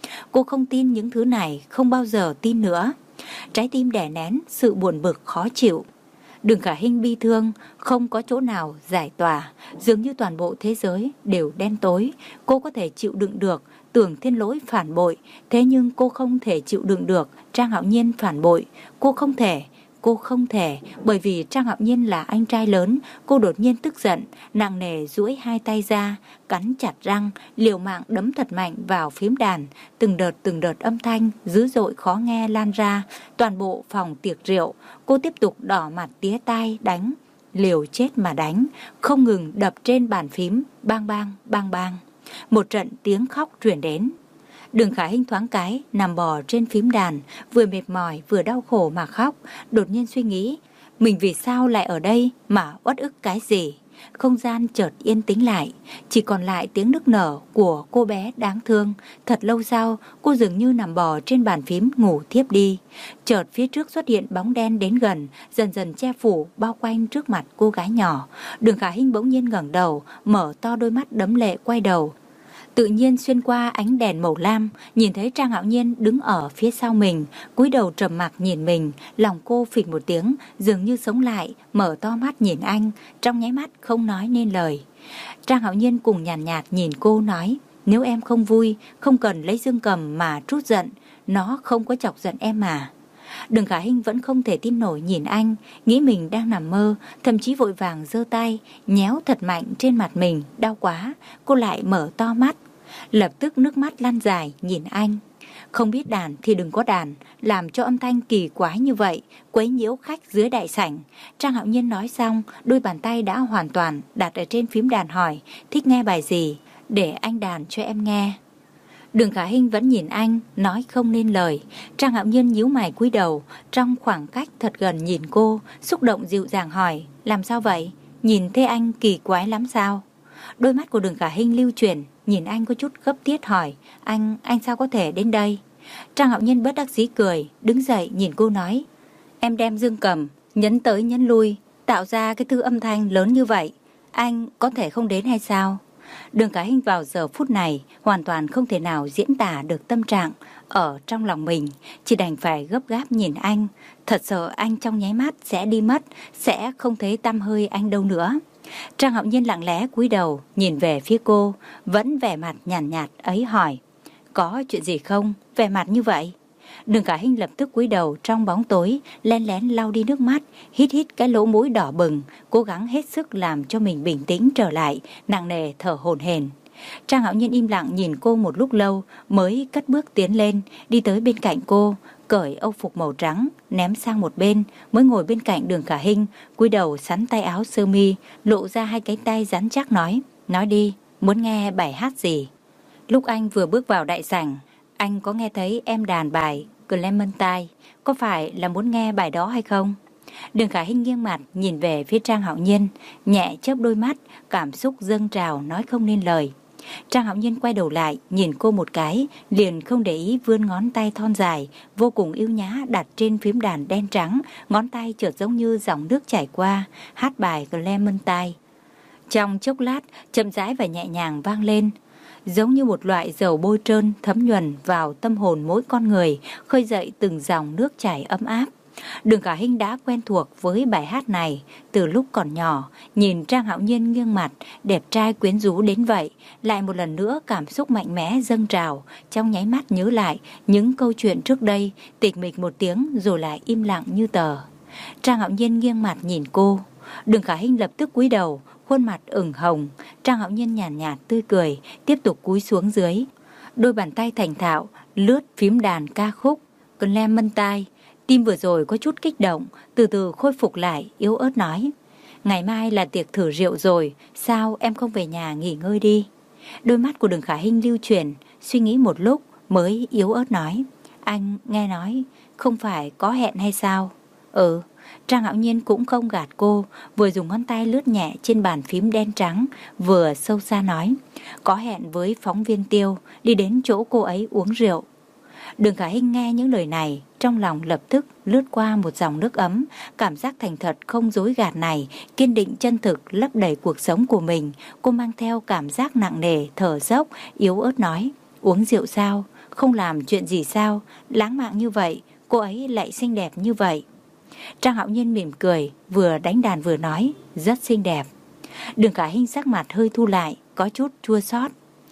Cô không tin những thứ này, không bao giờ tin nữa. Trái tim đè nén sự buồn bực khó chịu. Đường Khả Hinh bi thương, không có chỗ nào giải tỏa, dường như toàn bộ thế giới đều đen tối. Cô có thể chịu đựng được Tưởng Thiên Lỗi phản bội, thế nhưng cô không thể chịu đựng được Trang Hạo Nhiên phản bội. Cô không thể, cô không thể, bởi vì Trang Hạo Nhiên là anh trai lớn. Cô đột nhiên tức giận, nặng nề duỗi hai tay ra, cắn chặt răng, liều mạng đấm thật mạnh vào phím đàn. Từng đợt từng đợt âm thanh dữ dội khó nghe lan ra toàn bộ phòng tiệc rượu. Cô tiếp tục đỏ mặt tía tai đánh, liều chết mà đánh, không ngừng đập trên bàn phím, bang bang bang bang. Một trận tiếng khóc truyền đến. Đường Khả Hinh thoáng cái nằm bò trên phím đàn, vừa mệt mỏi vừa đau khổ mà khóc. Đột nhiên suy nghĩ, mình vì sao lại ở đây mà uất ức cái gì? Không gian chợt yên tĩnh lại, chỉ còn lại tiếng nức nở của cô bé đáng thương. Thật lâu sau, cô dường như nằm bò trên bàn phím ngủ thiếp đi. Chợt phía trước xuất hiện bóng đen đến gần, dần dần che phủ bao quanh trước mặt cô gái nhỏ. Đường Khả Hinh bỗng nhiên ngẩng đầu, mở to đôi mắt đẫm lệ quay đầu. Tự nhiên xuyên qua ánh đèn màu lam, nhìn thấy Trang Hạo Nhiên đứng ở phía sau mình, cúi đầu trầm mặc nhìn mình. Lòng cô phịch một tiếng, dường như sống lại, mở to mắt nhìn anh, trong nháy mắt không nói nên lời. Trang Hạo Nhiên cùng nhàn nhạt, nhạt nhìn cô nói, nếu em không vui, không cần lấy dương cầm mà trút giận, nó không có chọc giận em mà. Đường Khả Hinh vẫn không thể tin nổi nhìn anh, nghĩ mình đang nằm mơ, thậm chí vội vàng giơ tay nhéo thật mạnh trên mặt mình, đau quá. Cô lại mở to mắt, lập tức nước mắt lăn dài nhìn anh. Không biết đàn thì đừng có đàn, làm cho âm thanh kỳ quái như vậy, quấy nhiễu khách dưới đại sảnh. Trang Hạo Nhiên nói xong, đôi bàn tay đã hoàn toàn đặt ở trên phím đàn, hỏi, thích nghe bài gì, để anh đàn cho em nghe. Đường Khả Hinh vẫn nhìn anh, nói không nên lời. Trang Hạo Nhiên nhíu mày cúi đầu, trong khoảng cách thật gần nhìn cô, xúc động dịu dàng hỏi, làm sao vậy? Nhìn thấy anh kỳ quái lắm sao? Đôi mắt của Đường Khả Hinh lưu chuyển, nhìn anh có chút gấp tiết hỏi, anh, anh sao có thể đến đây? Trang Hạo Nhiên bất đắc dĩ cười, đứng dậy nhìn cô nói, em đem dương cầm, nhấn tới nhấn lui, tạo ra cái thứ âm thanh lớn như vậy, anh có thể không đến hay sao? Đường Khả Hinh vào giờ phút này hoàn toàn không thể nào diễn tả được tâm trạng ở trong lòng mình, chỉ đành phải gấp gáp nhìn anh. Thật sợ anh trong nháy mắt sẽ đi mất, sẽ không thấy tăm hơi anh đâu nữa. Trang Hạo Nhiên lặng lẽ cúi đầu nhìn về phía cô, vẫn vẻ mặt nhàn nhạt, nhạt ấy hỏi, có chuyện gì không, vẻ mặt như vậy? Đường Khả Hinh lập tức cúi đầu trong bóng tối, lén lén lau đi nước mắt, hít hít cái lỗ mũi đỏ bừng, cố gắng hết sức làm cho mình bình tĩnh trở lại, nặng nề thở hổn hển. Trang Hạo Nhiên im lặng nhìn cô một lúc lâu, mới cất bước tiến lên, đi tới bên cạnh cô, cởi âu phục màu trắng, ném sang một bên, mới ngồi bên cạnh Đường Khả Hinh, cúi đầu sắn tay áo sơ mi, lộ ra hai cánh tay rắn chắc nói, nói đi, muốn nghe bài hát gì? Lúc anh vừa bước vào đại sảnh, anh có nghe thấy em đàn bài Clementine, có phải là muốn nghe bài đó hay không? Đường Khả Hinh nghiêng mặt nhìn về phía Trang Hạo Nhiên, nhẹ chớp đôi mắt, cảm xúc dâng trào nói không nên lời. Trang Hạo Nhiên quay đầu lại nhìn cô một cái, liền không để ý vươn ngón tay thon dài vô cùng yêu nhã đặt trên phím đàn đen trắng, ngón tay chợt giống như dòng nước chảy qua, hát bài Clementine. Trong chốc lát, chậm rãi và nhẹ nhàng vang lên, giống như một loại dầu bôi trơn thấm nhuần vào tâm hồn mỗi con người, khơi dậy từng dòng nước chảy ấm áp. Đường Khả Hinh đã quen thuộc với bài hát này từ lúc còn nhỏ, nhìn Trang Hạo Nhiên nghiêng mặt, đẹp trai quyến rũ đến vậy, lại một lần nữa cảm xúc mạnh mẽ dâng trào, trong nháy mắt nhớ lại những câu chuyện trước đây, tịch mịch một tiếng rồi lại im lặng như tờ. Trang Hạo Nhiên nghiêng mặt nhìn cô, Đường Khả Hinh lập tức cúi đầu, khuôn mặt ửng hồng. Trang Hạo Nhiên nhàn nhạt, nhạt tươi cười, tiếp tục cúi xuống dưới, đôi bàn tay thành thạo lướt phím đàn ca khúc Clementine. Tim vừa rồi có chút kích động, từ từ khôi phục lại, yếu ớt nói, ngày mai là tiệc thử rượu rồi, sao em không về nhà nghỉ ngơi đi? Đôi mắt của Đường Khả Hinh lưu chuyển, suy nghĩ một lúc mới yếu ớt nói, anh nghe nói không phải có hẹn hay sao? Ừ. Trang Hạo Nhiên cũng không gạt cô, vừa dùng ngón tay lướt nhẹ trên bàn phím đen trắng, vừa sâu xa nói, có hẹn với phóng viên Tiêu, đi đến chỗ cô ấy uống rượu. Đường Khả Hinh nghe những lời này, trong lòng lập tức lướt qua một dòng nước ấm, cảm giác thành thật không dối gạt này, kiên định chân thực lấp đầy cuộc sống của mình. Cô mang theo cảm giác nặng nề, thở dốc, yếu ớt nói, uống rượu sao? không làm chuyện gì sao? Lãng mạn như vậy, cô ấy lại xinh đẹp như vậy. Trang Hạo Nhiên mỉm cười, vừa đánh đàn vừa nói, rất xinh đẹp. Đường Khả Hinh sắc mặt hơi thu lại, có chút chua xót.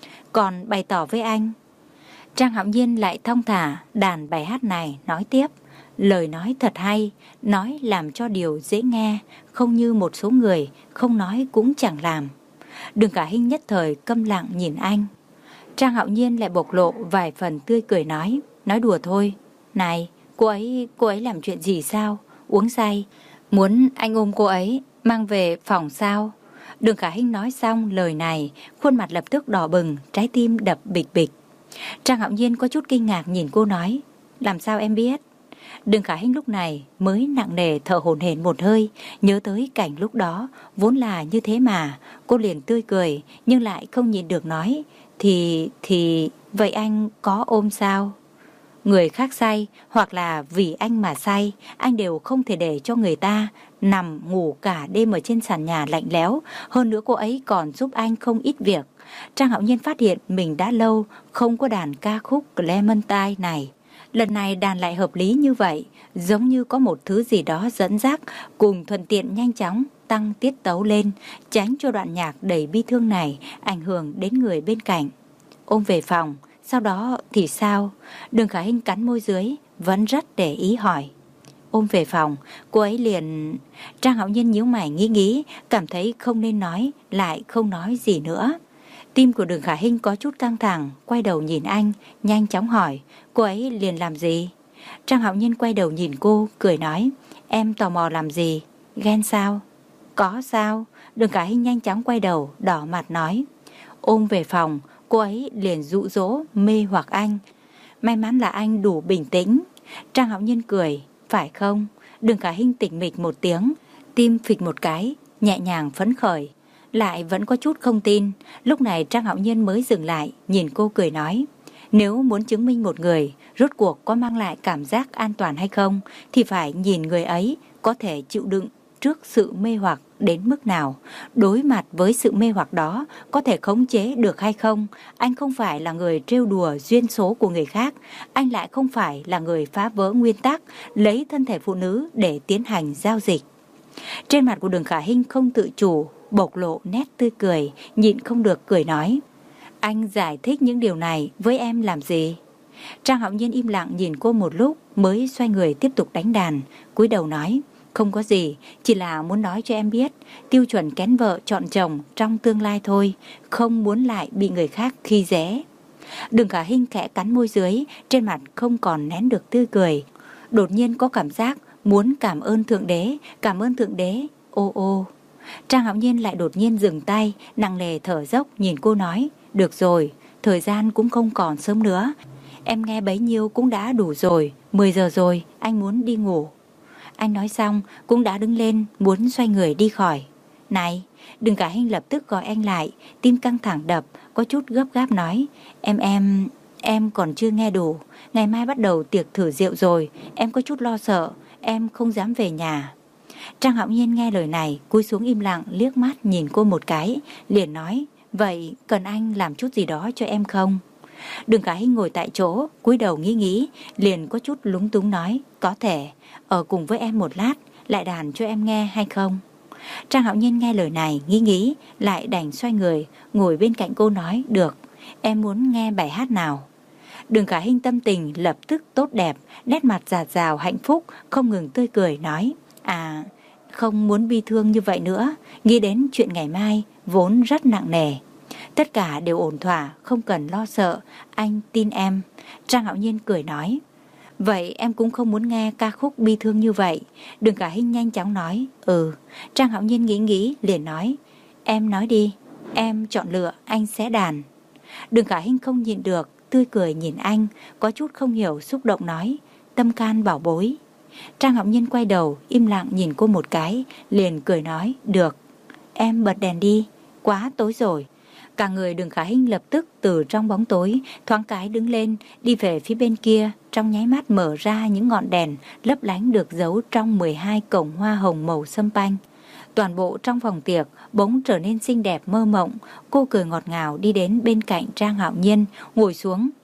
Còn bày tỏ với anh. Trang Hạo Nhiên lại thong thả đàn bài hát này, nói tiếp. Lời nói thật hay, nói làm cho điều dễ nghe, không như một số người, không nói cũng chẳng làm. Đường Khả Hinh nhất thời câm lặng nhìn anh. Trang Hạo Nhiên lại bộc lộ vài phần tươi cười nói, nói đùa thôi. Này, cô ấy, cô ấy làm chuyện gì sao? Uống say, muốn anh ôm cô ấy, mang về phòng sao? Đường Khả Hinh nói xong lời này, khuôn mặt lập tức đỏ bừng, trái tim đập bịch bịch. Trang Hạo Nhiên có chút kinh ngạc nhìn cô nói, làm sao em biết? Đường Khả Hinh lúc này mới nặng nề thở hổn hển một hơi, nhớ tới cảnh lúc đó, vốn là như thế mà. Cô liền tươi cười, nhưng lại không nhịn được nói, thì, thì, vậy anh có ôm sao? Người khác say, hoặc là vì anh mà say, anh đều không thể để cho người ta nằm ngủ cả đêm ở trên sàn nhà lạnh lẽo. Hơn nữa cô ấy còn giúp anh không ít việc. Trang Hạo Nhiên phát hiện mình đã lâu không có đàn ca khúc Clementine này. Lần này đàn lại hợp lý như vậy, giống như có một thứ gì đó dẫn dắt, cùng thuận tiện nhanh chóng tăng tiết tấu lên, tránh cho đoạn nhạc đầy bi thương này ảnh hưởng đến người bên cạnh. Ôm về phòng, sau đó thì sao? Đường Khả Hinh cắn môi dưới, vẫn rất để ý hỏi. Ôm về phòng, cô ấy liền... Trang Hạo Nhiên nhíu mày nghĩ nghĩ, cảm thấy không nên nói, lại không nói gì nữa. Tim của Đường Khả Hinh có chút căng thẳng, quay đầu nhìn anh, nhanh chóng hỏi, cô ấy liền làm gì? Trang Hạo Nhiên quay đầu nhìn cô, cười nói, em tò mò làm gì? Ghen sao? Có sao? Đường Khả Hinh nhanh chóng quay đầu, đỏ mặt nói, ôm về phòng, cô ấy liền dụ dỗ, mê hoặc anh. May mắn là anh đủ bình tĩnh. Trang Hạo Nhiên cười, phải không? Đường Khả Hinh tỉnh mịch một tiếng, tim phịch một cái, nhẹ nhàng phấn khởi. Lại vẫn có chút không tin. Lúc này Trang Hạo Nhiên mới dừng lại, nhìn cô cười nói, nếu muốn chứng minh một người rốt cuộc có mang lại cảm giác an toàn hay không, thì phải nhìn người ấy có thể chịu đựng trước sự mê hoặc đến mức nào. Đối mặt với sự mê hoặc đó, có thể khống chế được hay không. Anh không phải là người trêu đùa duyên số của người khác. Anh lại không phải là người phá vỡ nguyên tắc, lấy thân thể phụ nữ để tiến hành giao dịch. Trên mặt của Đường Khả Hinh không tự chủ bộc lộ nét tươi cười, nhịn không được cười nói, anh giải thích những điều này với em làm gì? Trang Hạo Nhiên im lặng nhìn cô một lúc, mới xoay người tiếp tục đánh đàn, cúi đầu nói, không có gì, chỉ là muốn nói cho em biết, tiêu chuẩn kén vợ chọn chồng trong tương lai thôi, không muốn lại bị người khác khi dễ. Đường Khả Hinh khẽ cắn môi dưới, trên mặt không còn nén được tươi cười, đột nhiên có cảm giác muốn cảm ơn Thượng Đế, cảm ơn Thượng Đế, ô ô. Trang Hạo Nhiên lại đột nhiên dừng tay, nặng nề thở dốc nhìn cô nói, được rồi, thời gian cũng không còn sớm nữa, em nghe bấy nhiêu cũng đã đủ rồi, mười giờ rồi, anh muốn đi ngủ. Anh nói xong cũng đã đứng lên, muốn xoay người đi khỏi. Này, Đường Khả Hinh lập tức gọi anh lại, tim căng thẳng đập, có chút gấp gáp nói, em em, em còn chưa nghe đủ, ngày mai bắt đầu tiệc thử rượu rồi, em có chút lo sợ, em không dám về nhà. Trang Hạo Nhiên nghe lời này, cúi xuống im lặng liếc mắt nhìn cô một cái, liền nói, vậy cần anh làm chút gì đó cho em không? Đường Khả Hinh ngồi tại chỗ, cúi đầu nghĩ nghĩ, liền có chút lúng túng nói, có thể, ở cùng với em một lát, lại đàn cho em nghe hay không? Trang Hạo Nhiên nghe lời này, nghĩ nghĩ, lại đành xoay người, ngồi bên cạnh cô nói, được, em muốn nghe bài hát nào? Đường Khả Hinh tâm tình lập tức tốt đẹp, nét mặt rạt rào hạnh phúc, không ngừng tươi cười nói, à, không muốn bi thương như vậy nữa, nghĩ đến chuyện ngày mai, vốn rất nặng nề. Tất cả đều ổn thỏa, không cần lo sợ, anh tin em. Trang Hạo Nhiên cười nói, vậy em cũng không muốn nghe ca khúc bi thương như vậy. Đường Khả Hinh nhanh chóng nói, ừ. Trang Hạo Nhiên nghĩ nghĩ, liền nói, em nói đi, em chọn lựa, anh sẽ đàn. Đường Khả Hinh không nhịn được, tươi cười nhìn anh, có chút không hiểu xúc động nói, tâm can bảo bối. Trang Hạo Nhiên quay đầu, im lặng nhìn cô một cái, liền cười nói, được, em bật đèn đi, quá tối rồi. Cả người Đường Khả Hinh lập tức từ trong bóng tối, thoáng cái đứng lên, đi về phía bên kia, trong nháy mắt mở ra những ngọn đèn lấp lánh được giấu trong mười hai cổng hoa hồng màu sâm panh. Toàn bộ trong phòng tiệc bỗng trở nên xinh đẹp mơ mộng. Cô cười ngọt ngào đi đến bên cạnh Trang Hạo Nhiên, ngồi xuống,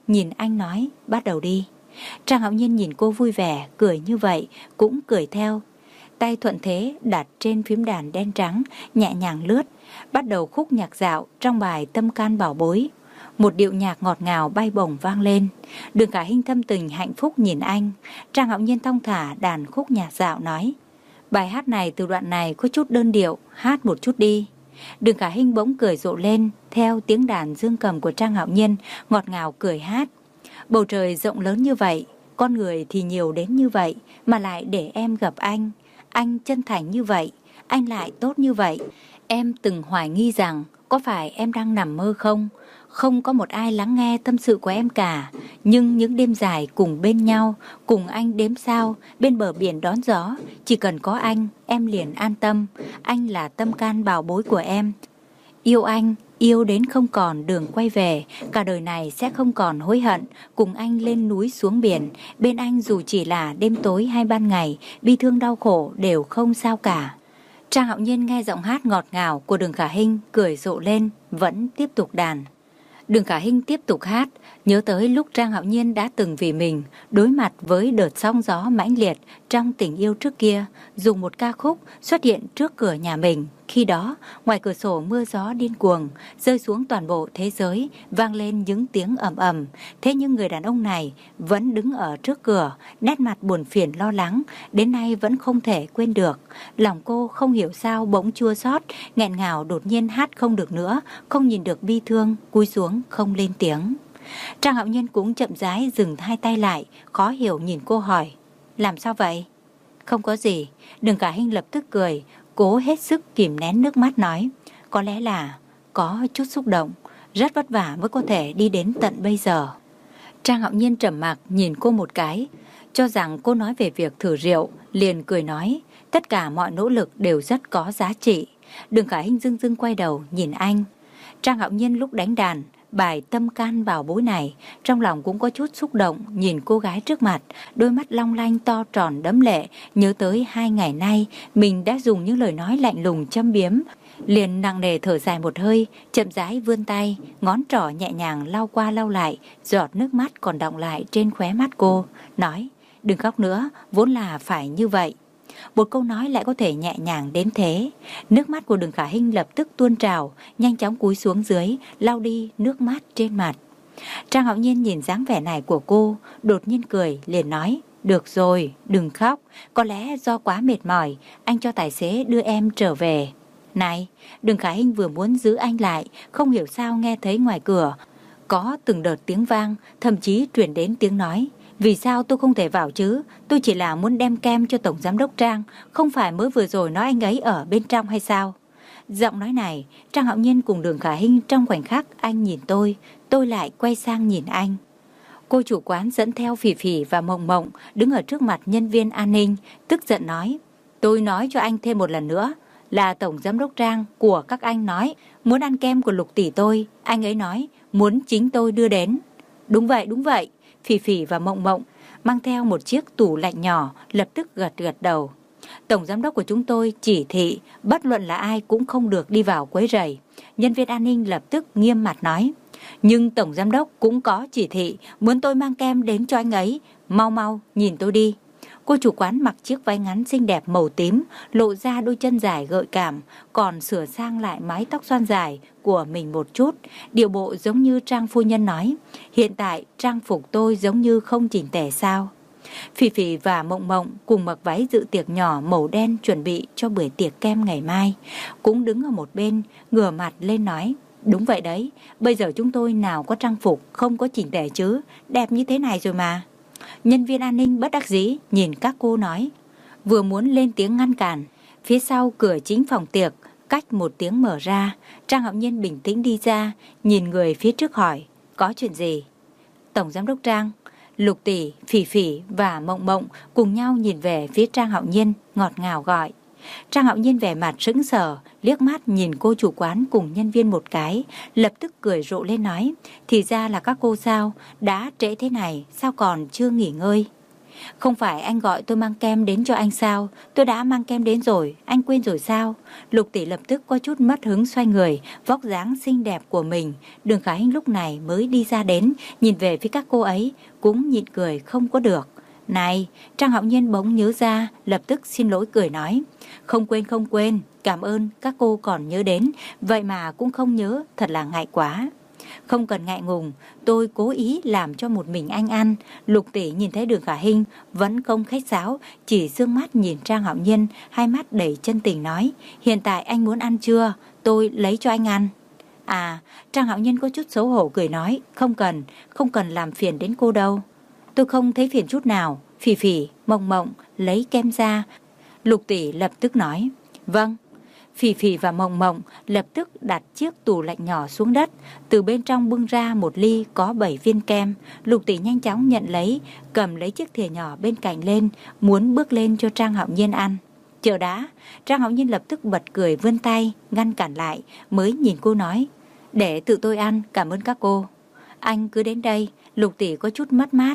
nhìn anh nói, bắt đầu đi. Trang Hạo Nhiên nhìn cô vui vẻ, cười như vậy, cũng cười theo. Tay thuận thế đặt trên phím đàn đen trắng, nhẹ nhàng lướt, bắt đầu khúc nhạc dạo trong bài Tâm Can Bảo Bối. Một điệu nhạc ngọt ngào bay bổng vang lên. Đường Khả Hinh thâm tình hạnh phúc nhìn anh. Trang Hạo Nhiên thong thả đàn khúc nhạc dạo nói, bài hát này từ đoạn này có chút đơn điệu, hát một chút đi. Đường Khả Hinh bỗng cười rộ lên, theo tiếng đàn dương cầm của Trang Hạo Nhiên, ngọt ngào cười hát. Bầu trời rộng lớn như vậy, con người thì nhiều đến như vậy, mà lại để em gặp anh. Anh chân thành như vậy, anh lại tốt như vậy. Em từng hoài nghi rằng có phải em đang nằm mơ không? Không có một ai lắng nghe tâm sự của em cả. Nhưng những đêm dài cùng bên nhau, cùng anh đếm sao, bên bờ biển đón gió, chỉ cần có anh, em liền an tâm. Anh là tâm can bảo bối của em. Yêu anh, yêu đến không còn đường quay về, cả đời này sẽ không còn hối hận. Cùng anh lên núi xuống biển, bên anh dù chỉ là đêm tối hay ban ngày, bi thương đau khổ đều không sao cả. Trang Hạo Nhiên nghe giọng hát ngọt ngào của Đường Khả Hinh, cười rộ lên, vẫn tiếp tục đàn. Đường Khả Hinh tiếp tục hát, nhớ tới lúc Trang Hạo Nhiên đã từng vì mình đối mặt với đợt sóng gió mãnh liệt trong tình yêu trước kia, dùng một ca khúc xuất hiện trước cửa nhà mình. Khi đó, ngoài cửa sổ mưa gió điên cuồng, rơi xuống toàn bộ thế giới, vang lên những tiếng ầm ầm. Thế nhưng người đàn ông này vẫn đứng ở trước cửa, nét mặt buồn phiền lo lắng, đến nay vẫn không thể quên được. Lòng cô không hiểu sao bỗng chua xót, nghẹn ngào đột nhiên hát không được nữa, không nhìn được bi thương, cúi xuống không lên tiếng. Trang Hạo Nhiên cũng chậm rãi dừng hai tay lại, khó hiểu nhìn cô hỏi, làm sao vậy? Không có gì. Đường Khả Hinh lập tức cười, cố hết sức kìm nén nước mắt nói, có lẽ là có chút xúc động, rất vất vả mới có thể đi đến tận bây giờ. Trang Hạo Nhiên trầm mặc nhìn cô một cái, cho rằng cô nói về việc thử rượu, liền cười nói, tất cả mọi nỗ lực đều rất có giá trị. Đường Khả Hinh dưng dưng quay đầu nhìn anh. Trang Hạo Nhiên lúc đánh đàn bài Tâm Can Bảo Bối này, trong lòng cũng có chút xúc động nhìn cô gái trước mặt, đôi mắt long lanh to tròn đẫm lệ, nhớ tới hai ngày nay mình đã dùng những lời nói lạnh lùng châm biếm, liền nặng nề thở dài một hơi, chậm rãi vươn tay, ngón trỏ nhẹ nhàng lau qua lau lại, giọt nước mắt còn đọng lại trên khóe mắt cô, nói, đừng khóc nữa, vốn là phải như vậy. Một câu nói lại có thể nhẹ nhàng đến thế. Nước mắt của Đường Khả Hinh lập tức tuôn trào, nhanh chóng cúi xuống dưới, lau đi nước mắt trên mặt. Trang Hạo Nhiên nhìn dáng vẻ này của cô, đột nhiên cười, liền nói, được rồi, đừng khóc, có lẽ do quá mệt mỏi, anh cho tài xế đưa em trở về. Này, Đường Khả Hinh vừa muốn giữ anh lại, không hiểu sao nghe thấy ngoài cửa có từng đợt tiếng vang, thậm chí truyền đến tiếng nói, vì sao tôi không thể vào chứ? Tôi chỉ là muốn đem kem cho Tổng Giám đốc Trang, không phải mới vừa rồi nói anh ấy ở bên trong hay sao? Giọng nói này, Trang Hạo Nhiên cùng Đường Khả Hinh trong khoảnh khắc anh nhìn tôi, tôi lại quay sang nhìn anh. Cô chủ quán dẫn theo Phỉ Phỉ và Mộng Mộng đứng ở trước mặt nhân viên an ninh, tức giận nói, tôi nói cho anh thêm một lần nữa, là Tổng Giám đốc Trang của các anh nói muốn ăn kem của Lục tỷ tôi, anh ấy nói muốn chính tôi đưa đến. Đúng vậy, đúng vậy. Phỉ Phỉ và Mộng Mộng mang theo một chiếc tủ lạnh nhỏ, lập tức gật gật đầu. Tổng giám đốc của chúng tôi chỉ thị bất luận là ai cũng không được đi vào quấy rầy. Nhân viên an ninh lập tức nghiêm mặt nói, nhưng tổng giám đốc cũng có chỉ thị muốn tôi mang kem đến cho anh ấy, mau mau nhìn tôi đi. Cô chủ quán mặc chiếc váy ngắn xinh đẹp màu tím, lộ ra đôi chân dài gợi cảm, còn sửa sang lại mái tóc xoăn dài của mình một chút, điệu bộ giống như Trang phu nhân nói, hiện tại trang phục tôi giống như không chỉnh tề sao. Phỉ Phỉ và Mộng Mộng cùng mặc váy dự tiệc nhỏ màu đen chuẩn bị cho buổi tiệc kem ngày mai, cũng đứng ở một bên, ngửa mặt lên nói, đúng vậy đấy, bây giờ chúng tôi nào có trang phục không có chỉnh tề chứ, đẹp như thế này rồi mà. Nhân viên an ninh bất đắc dĩ nhìn các cô nói, vừa muốn lên tiếng ngăn cản, phía sau cửa chính phòng tiệc cách một tiếng mở ra. Trang Hạo Nhiên bình tĩnh đi ra, nhìn người phía trước hỏi, có chuyện gì? Tổng giám đốc Trang. Lục tỷ, Phỉ Phỉ và Mộng Mộng cùng nhau nhìn về phía Trang Hạo Nhiên, ngọt ngào gọi. Trang Hạo Nhiên vẻ mặt sững sờ, liếc mắt nhìn cô chủ quán cùng nhân viên một cái, lập tức cười rộ lên nói, thì ra là các cô sao, đã trễ thế này, sao còn chưa nghỉ ngơi? Không phải anh gọi tôi mang kem đến cho anh sao? Tôi đã mang kem đến rồi, anh quên rồi sao? Lục tỷ lập tức có chút mất hứng xoay người, vóc dáng xinh đẹp của mình. Đường Khả Hinh lúc này mới đi ra đến, nhìn về phía các cô ấy, cũng nhịn cười không có được. Này, Trang Hạo Nhiên bỗng nhớ ra, lập tức xin lỗi cười nói. Không quên không quên, cảm ơn các cô còn nhớ đến, vậy mà cũng không nhớ, thật là ngại quá. Không cần ngại ngùng, tôi cố ý làm cho một mình anh ăn. Lục tỷ nhìn thấy Đường Khả Hinh vẫn không khách sáo, chỉ dương mắt nhìn Trang Hạo Nhiên, hai mắt đầy chân tình nói. Hiện tại anh muốn ăn chưa? Tôi lấy cho anh ăn. À, Trang Hạo Nhiên có chút xấu hổ cười nói. Không cần, không cần làm phiền đến cô đâu. Tôi không thấy phiền chút nào. Phỉ Phỉ, Mộng Mộng lấy kem ra. Lục tỷ lập tức nói. Vâng. Phỉ Phỉ và Mộng Mộng lập tức đặt chiếc tủ lạnh nhỏ xuống đất, từ bên trong bưng ra một ly có bảy viên kem. Lục tỷ nhanh chóng nhận lấy, cầm lấy chiếc thìa nhỏ bên cạnh lên, muốn bước lên cho Trang Hạo Nhiên ăn. Chờ đã, Trang Hạo Nhiên lập tức bật cười vươn tay, ngăn cản lại, mới nhìn cô nói. Để tự tôi ăn, cảm ơn các cô. Anh cứ đến đây. Lục tỷ có chút mất mát.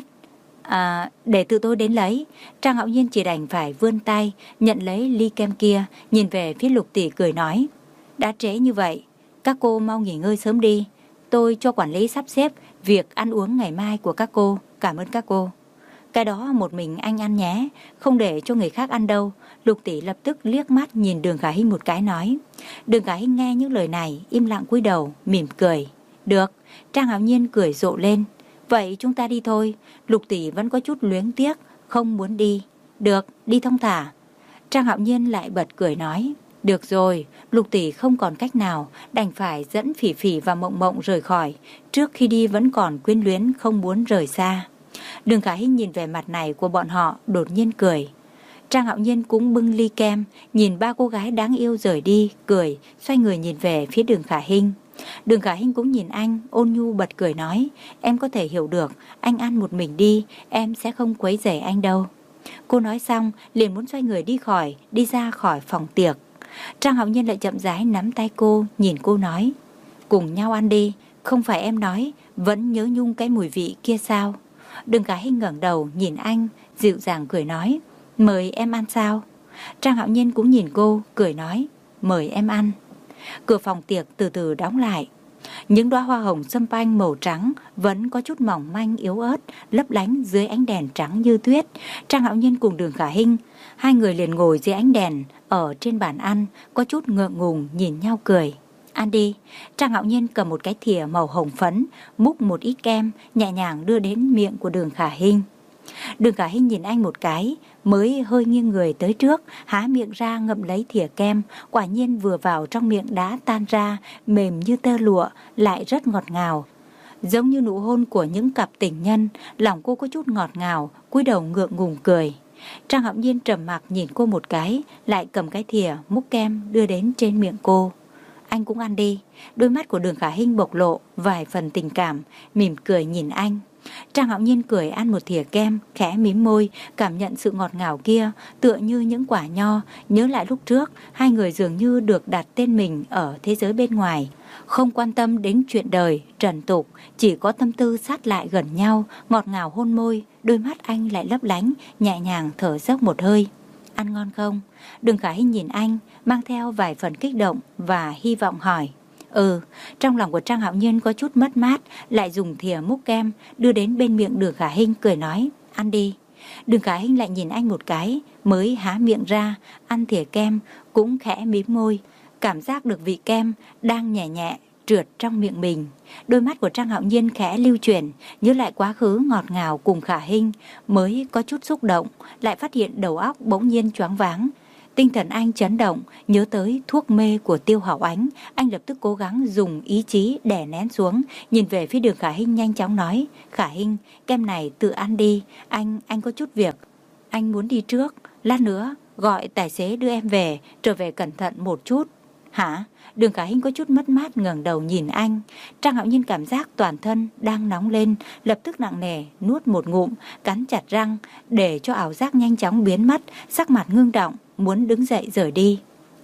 À, để tự tôi đến lấy. Trang Hạo Nhiên chỉ đành phải vươn tay nhận lấy ly kem kia, nhìn về phía Lục tỷ cười nói. Đã trễ như vậy, các cô mau nghỉ ngơi sớm đi. Tôi cho quản lý sắp xếp việc ăn uống ngày mai của các cô. Cảm ơn các cô. Cái đó một mình anh ăn nhé, không để cho người khác ăn đâu. Lục tỷ lập tức liếc mắt nhìn Đường Khả Hinh một cái nói. Đường Khả Hinh nghe những lời này im lặng cúi đầu mỉm cười. Được. Trang Hạo Nhiên cười rộ lên. Vậy chúng ta đi thôi. Lục tỷ vẫn có chút luyến tiếc, không muốn đi. Được, đi thong thả. Trang Hạo Nhiên lại bật cười nói. Được rồi. Lục tỷ không còn cách nào, đành phải dẫn Phỉ Phỉ và Mộng Mộng rời khỏi. Trước khi đi vẫn còn quyến luyến không muốn rời xa. Đường Khả Hinh nhìn về mặt này của bọn họ, đột nhiên cười. Trang Hạo Nhiên cũng bưng ly kem, nhìn ba cô gái đáng yêu rời đi, cười, xoay người nhìn về phía Đường Khả Hinh. Đường Khả Hinh cũng nhìn anh, ôn nhu bật cười nói. Em có thể hiểu được, anh ăn một mình đi, em sẽ không quấy rầy anh đâu. Cô nói xong, liền muốn xoay người đi khỏi, đi ra khỏi phòng tiệc. Trang Hạo Nhiên lại chậm rãi nắm tay cô, nhìn cô nói. Cùng nhau ăn đi, không phải em nói, vẫn nhớ nhung cái mùi vị kia sao? Đường Khả Hinh ngẩng đầu nhìn anh, dịu dàng cười nói. Mời em ăn sao? Trang Hạo Nhiên cũng nhìn cô, cười nói. Mời em ăn. Cửa phòng tiệc từ từ đóng lại. Những đóa hoa hồng sâm panh màu trắng vẫn có chút mỏng manh yếu ớt, lấp lánh dưới ánh đèn trắng như tuyết. Trang Hạo Nhiên cùng Đường Khả Hinh, hai người liền ngồi dưới ánh đèn ở trên bàn ăn, có chút ngượng ngùng nhìn nhau cười. Ăn đi. Trang Hạo Nhiên cầm một cái thìa màu hồng phấn, múc một ít kem, nhẹ nhàng đưa đến miệng của Đường Khả Hinh. Đường Khả Hinh nhìn anh một cái, mới hơi nghiêng người tới trước, há miệng ra ngậm lấy thìa kem. Quả nhiên vừa vào trong miệng đã tan ra, mềm như tơ lụa, lại rất ngọt ngào. Giống như nụ hôn của những cặp tình nhân, lòng cô có chút ngọt ngào, cúi đầu ngượng ngùng cười. Trang Hạo Nhiên trầm mặc nhìn cô một cái, lại cầm cái thìa múc kem đưa đến trên miệng cô. Anh cũng ăn đi. Đôi mắt của Đường Khả Hinh bộc lộ vài phần tình cảm, mỉm cười nhìn anh. Trang Hạo Nhiên cười ăn một thìa kem, khẽ mím môi, cảm nhận sự ngọt ngào kia, tựa như những quả nho. Nhớ lại lúc trước, hai người dường như được đặt tên mình ở thế giới bên ngoài, không quan tâm đến chuyện đời, trần tục, chỉ có tâm tư sát lại gần nhau, ngọt ngào hôn môi. Đôi mắt anh lại lấp lánh, nhẹ nhàng thở dốc một hơi. Ăn ngon không? Đường Khả Hinh nhìn anh, mang theo vài phần kích động và hy vọng hỏi. Ừ. Trong lòng của Trang Hạo Nhiên có chút mất mát, lại dùng thìa múc kem đưa đến bên miệng Đường Khả Hinh, cười nói. Ăn đi. Đường Khả Hinh lại nhìn anh một cái, mới há miệng ra, ăn thìa kem, cũng khẽ mím môi, cảm giác được vị kem đang nhẹ nhẹ trượt trong miệng mình. Đôi mắt của Trang Hạo Nhiên khẽ lưu chuyển, nhớ lại quá khứ ngọt ngào cùng Khả Hinh, mới có chút xúc động, lại phát hiện đầu óc bỗng nhiên choáng váng. Tinh thần anh chấn động, nhớ tới thuốc mê của Tiêu Hảo Ánh, anh lập tức cố gắng dùng ý chí đè nén xuống, nhìn về phía Đường Khả Hinh nhanh chóng nói. Khả Hinh, kem này tự ăn đi, anh, anh có chút việc. Anh muốn đi trước, lát nữa gọi tài xế đưa em về, trở về cẩn thận một chút. Hả? Đường Khả Hinh có chút mất mát ngẩng đầu nhìn anh. Trang Hạo Nhiên cảm giác toàn thân đang nóng lên, lập tức nặng nề nuốt một ngụm, cắn chặt răng để cho ảo giác nhanh chóng biến mất, sắc mặt ngưng động, muốn đứng dậy rời đi.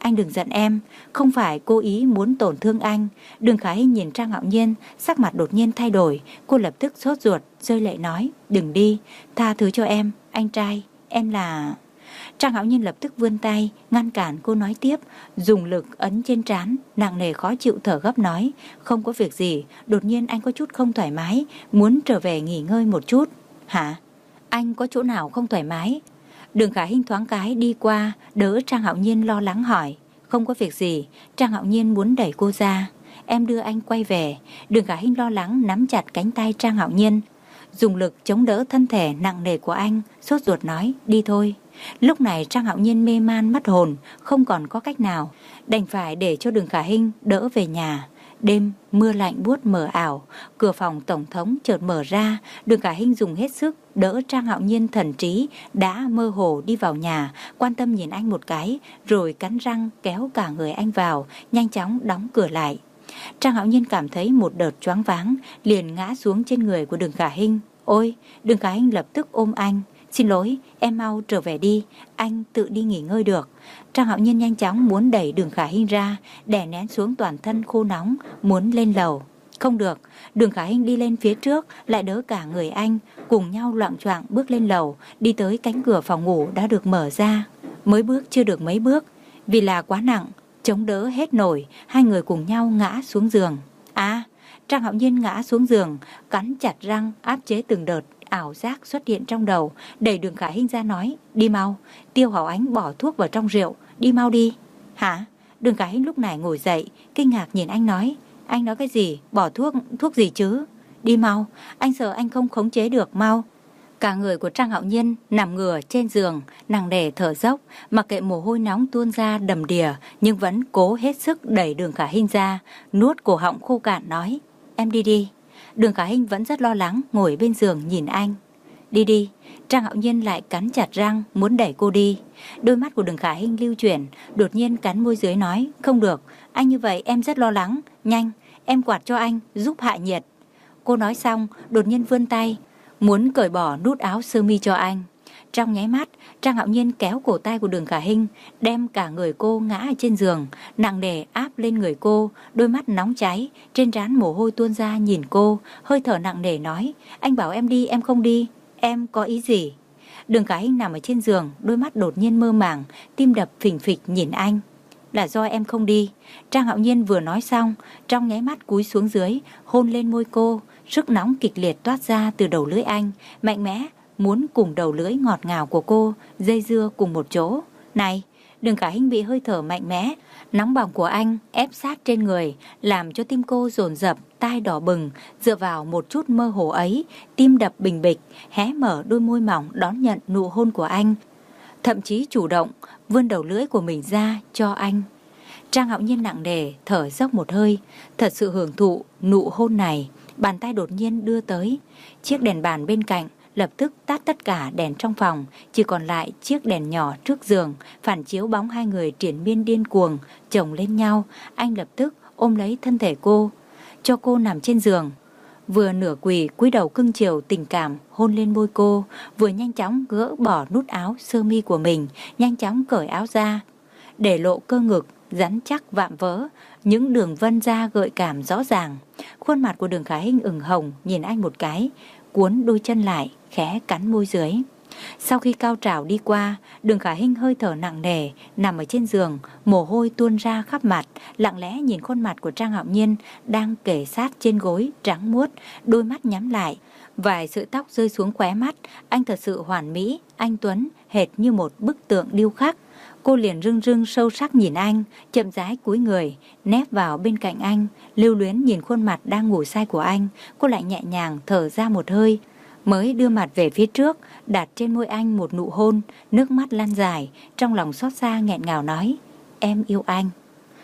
anh đừng giận em, không phải cố ý muốn tổn thương anh. Đường Khả Hinh nhìn Trang Hạo Nhiên, sắc mặt đột nhiên thay đổi. Cô lập tức sốt ruột, rơi lệ nói, đừng đi, tha thứ cho em, anh trai, em là... Trang Hạo Nhiên lập tức vươn tay, ngăn cản cô nói tiếp, dùng lực ấn trên trán, nặng nề khó chịu thở gấp nói, không có việc gì, đột nhiên anh có chút không thoải mái, muốn trở về nghỉ ngơi một chút. Hả? Anh có chỗ nào không thoải mái? Đường Khả Hinh thoáng cái đi qua, đỡ Trang Hạo Nhiên lo lắng hỏi, không có việc gì. Trang Hạo Nhiên muốn đẩy cô ra, em đưa anh quay về. Đường Khả Hinh lo lắng nắm chặt cánh tay Trang Hạo Nhiên, dùng lực chống đỡ thân thể nặng nề của anh, sốt ruột nói, đi thôi. Lúc này Trang Hạo Nhiên mê man mất hồn, không còn có cách nào, đành phải để cho Đường Khả Hinh đỡ về nhà. Đêm, mưa lạnh buốt mờ ảo, cửa phòng tổng thống chợt mở ra, Đường Khả Hinh dùng hết sức đỡ Trang Hạo Nhiên thần trí đã mơ hồ đi vào nhà, quan tâm nhìn anh một cái, rồi cắn răng kéo cả người anh vào, nhanh chóng đóng cửa lại. Trang Hạo Nhiên cảm thấy một đợt choáng váng, liền ngã xuống trên người của Đường Khả Hinh. Ôi, Đường Khả Hinh lập tức ôm anh. Xin lỗi, em mau trở về đi, anh tự đi nghỉ ngơi được. Trang Hạo Nhiên nhanh chóng muốn đẩy Đường Khả Hinh ra, đè nén xuống toàn thân khô nóng, muốn lên lầu. Không được, Đường Khả Hinh đi lên phía trước, lại đỡ cả người anh, cùng nhau loạng choạng bước lên lầu, đi tới cánh cửa phòng ngủ đã được mở ra. Mới bước chưa được mấy bước, vì là quá nặng, chống đỡ hết nổi, hai người cùng nhau ngã xuống giường. À, Trang Hạo Nhiên ngã xuống giường, cắn chặt răng áp chế từng đợt ảo giác xuất hiện trong đầu, đẩy Đường Khả Hinh ra nói, đi mau. Tiêu Hảo Ánh bỏ thuốc vào trong rượu, đi mau đi. Hả? Đường Khả Hinh lúc này ngồi dậy, kinh ngạc nhìn anh nói, anh nói cái gì? Bỏ thuốc? Thuốc gì chứ? Đi mau, anh sợ anh không khống chế được, mau. Cả người của Trang Hạo Nhiên nằm ngửa trên giường, nặng nề thở dốc, mặc kệ mồ hôi nóng tuôn ra đầm đìa, nhưng vẫn cố hết sức đẩy Đường Khả Hinh ra, nuốt cổ họng khô cạn nói, em đi đi. Đường Khả Hinh vẫn rất lo lắng, ngồi bên giường nhìn anh. Đi đi. Trang Hạo Nhiên lại cắn chặt răng, muốn đẩy cô đi. Đôi mắt của Đường Khả Hinh lưu chuyển, đột nhiên cắn môi dưới nói, không được, anh như vậy em rất lo lắng, nhanh, em quạt cho anh, giúp hạ nhiệt. Cô nói xong, đột nhiên vươn tay, muốn cởi bỏ nút áo sơ mi cho anh. Trong nháy mắt, Trang Hạo Nhiên kéo cổ tay của Đường Khả Hinh, đem cả người cô ngã trên giường, nặng nề áp lên người cô, đôi mắt nóng cháy, trên trán mồ hôi tuôn ra nhìn cô, hơi thở nặng nề nói, anh bảo em đi em không đi, em có ý gì? Đường Khả Hinh nằm ở trên giường, đôi mắt đột nhiên mơ màng, tim đập phình phịch nhìn anh. Là do em không đi. Trang Hạo Nhiên vừa nói xong, trong nháy mắt cúi xuống dưới, hôn lên môi cô, sức nóng kịch liệt toát ra từ đầu lưỡi anh, mạnh mẽ, muốn cùng đầu lưỡi ngọt ngào của cô dây dưa cùng một chỗ. Này, Đường Khả Hinh bị hơi thở mạnh mẽ, nóng bỏng của anh ép sát trên người, làm cho tim cô dồn dập, tai đỏ bừng. Dựa vào một chút mơ hồ ấy, tim đập bình bịch, hé mở đôi môi mỏng đón nhận nụ hôn của anh, thậm chí chủ động vươn đầu lưỡi của mình ra cho anh. Trang Hạo Nhiên nặng nề thở dốc một hơi, thật sự hưởng thụ nụ hôn này. Bàn tay đột nhiên đưa tới chiếc đèn bàn bên cạnh, lập tức tắt tất cả đèn trong phòng, chỉ còn lại chiếc đèn nhỏ trước giường, phản chiếu bóng hai người triền miên điên cuồng chồng lên nhau. Anh lập tức ôm lấy thân thể cô, cho cô nằm trên giường, vừa nửa quỳ cúi đầu cưng chiều tình cảm hôn lên môi cô, vừa nhanh chóng gỡ bỏ nút áo sơ mi của mình, nhanh chóng cởi áo ra, để lộ cơ ngực rắn chắc vạm vỡ, những đường vân da gợi cảm rõ ràng. Khuôn mặt của Đường Khả Hinh ửng hồng nhìn anh một cái, cuốn đôi chân lại, khẽ cắn môi dưới. Sau khi cao trào đi qua, Đường Khả Hinh hơi thở nặng nề, nằm ở trên giường, mồ hôi tuôn ra khắp mặt, lặng lẽ nhìn khuôn mặt của Trang Hạo Nhiên đang kề sát trên gối trắng muốt, đôi mắt nhắm lại, vài sợi tóc rơi xuống khóe mắt. Anh thật sự hoàn mỹ, anh tuấn, hệt như một bức tượng điêu khắc. Cô liền rưng rưng sâu sắc nhìn anh, chậm rãi cúi người, nép vào bên cạnh anh, lưu luyến nhìn khuôn mặt đang ngủ say của anh. Cô lại nhẹ nhàng thở ra một hơi, mới đưa mặt về phía trước, đặt trên môi anh một nụ hôn, nước mắt lăn dài, trong lòng xót xa nghẹn ngào nói, em yêu anh.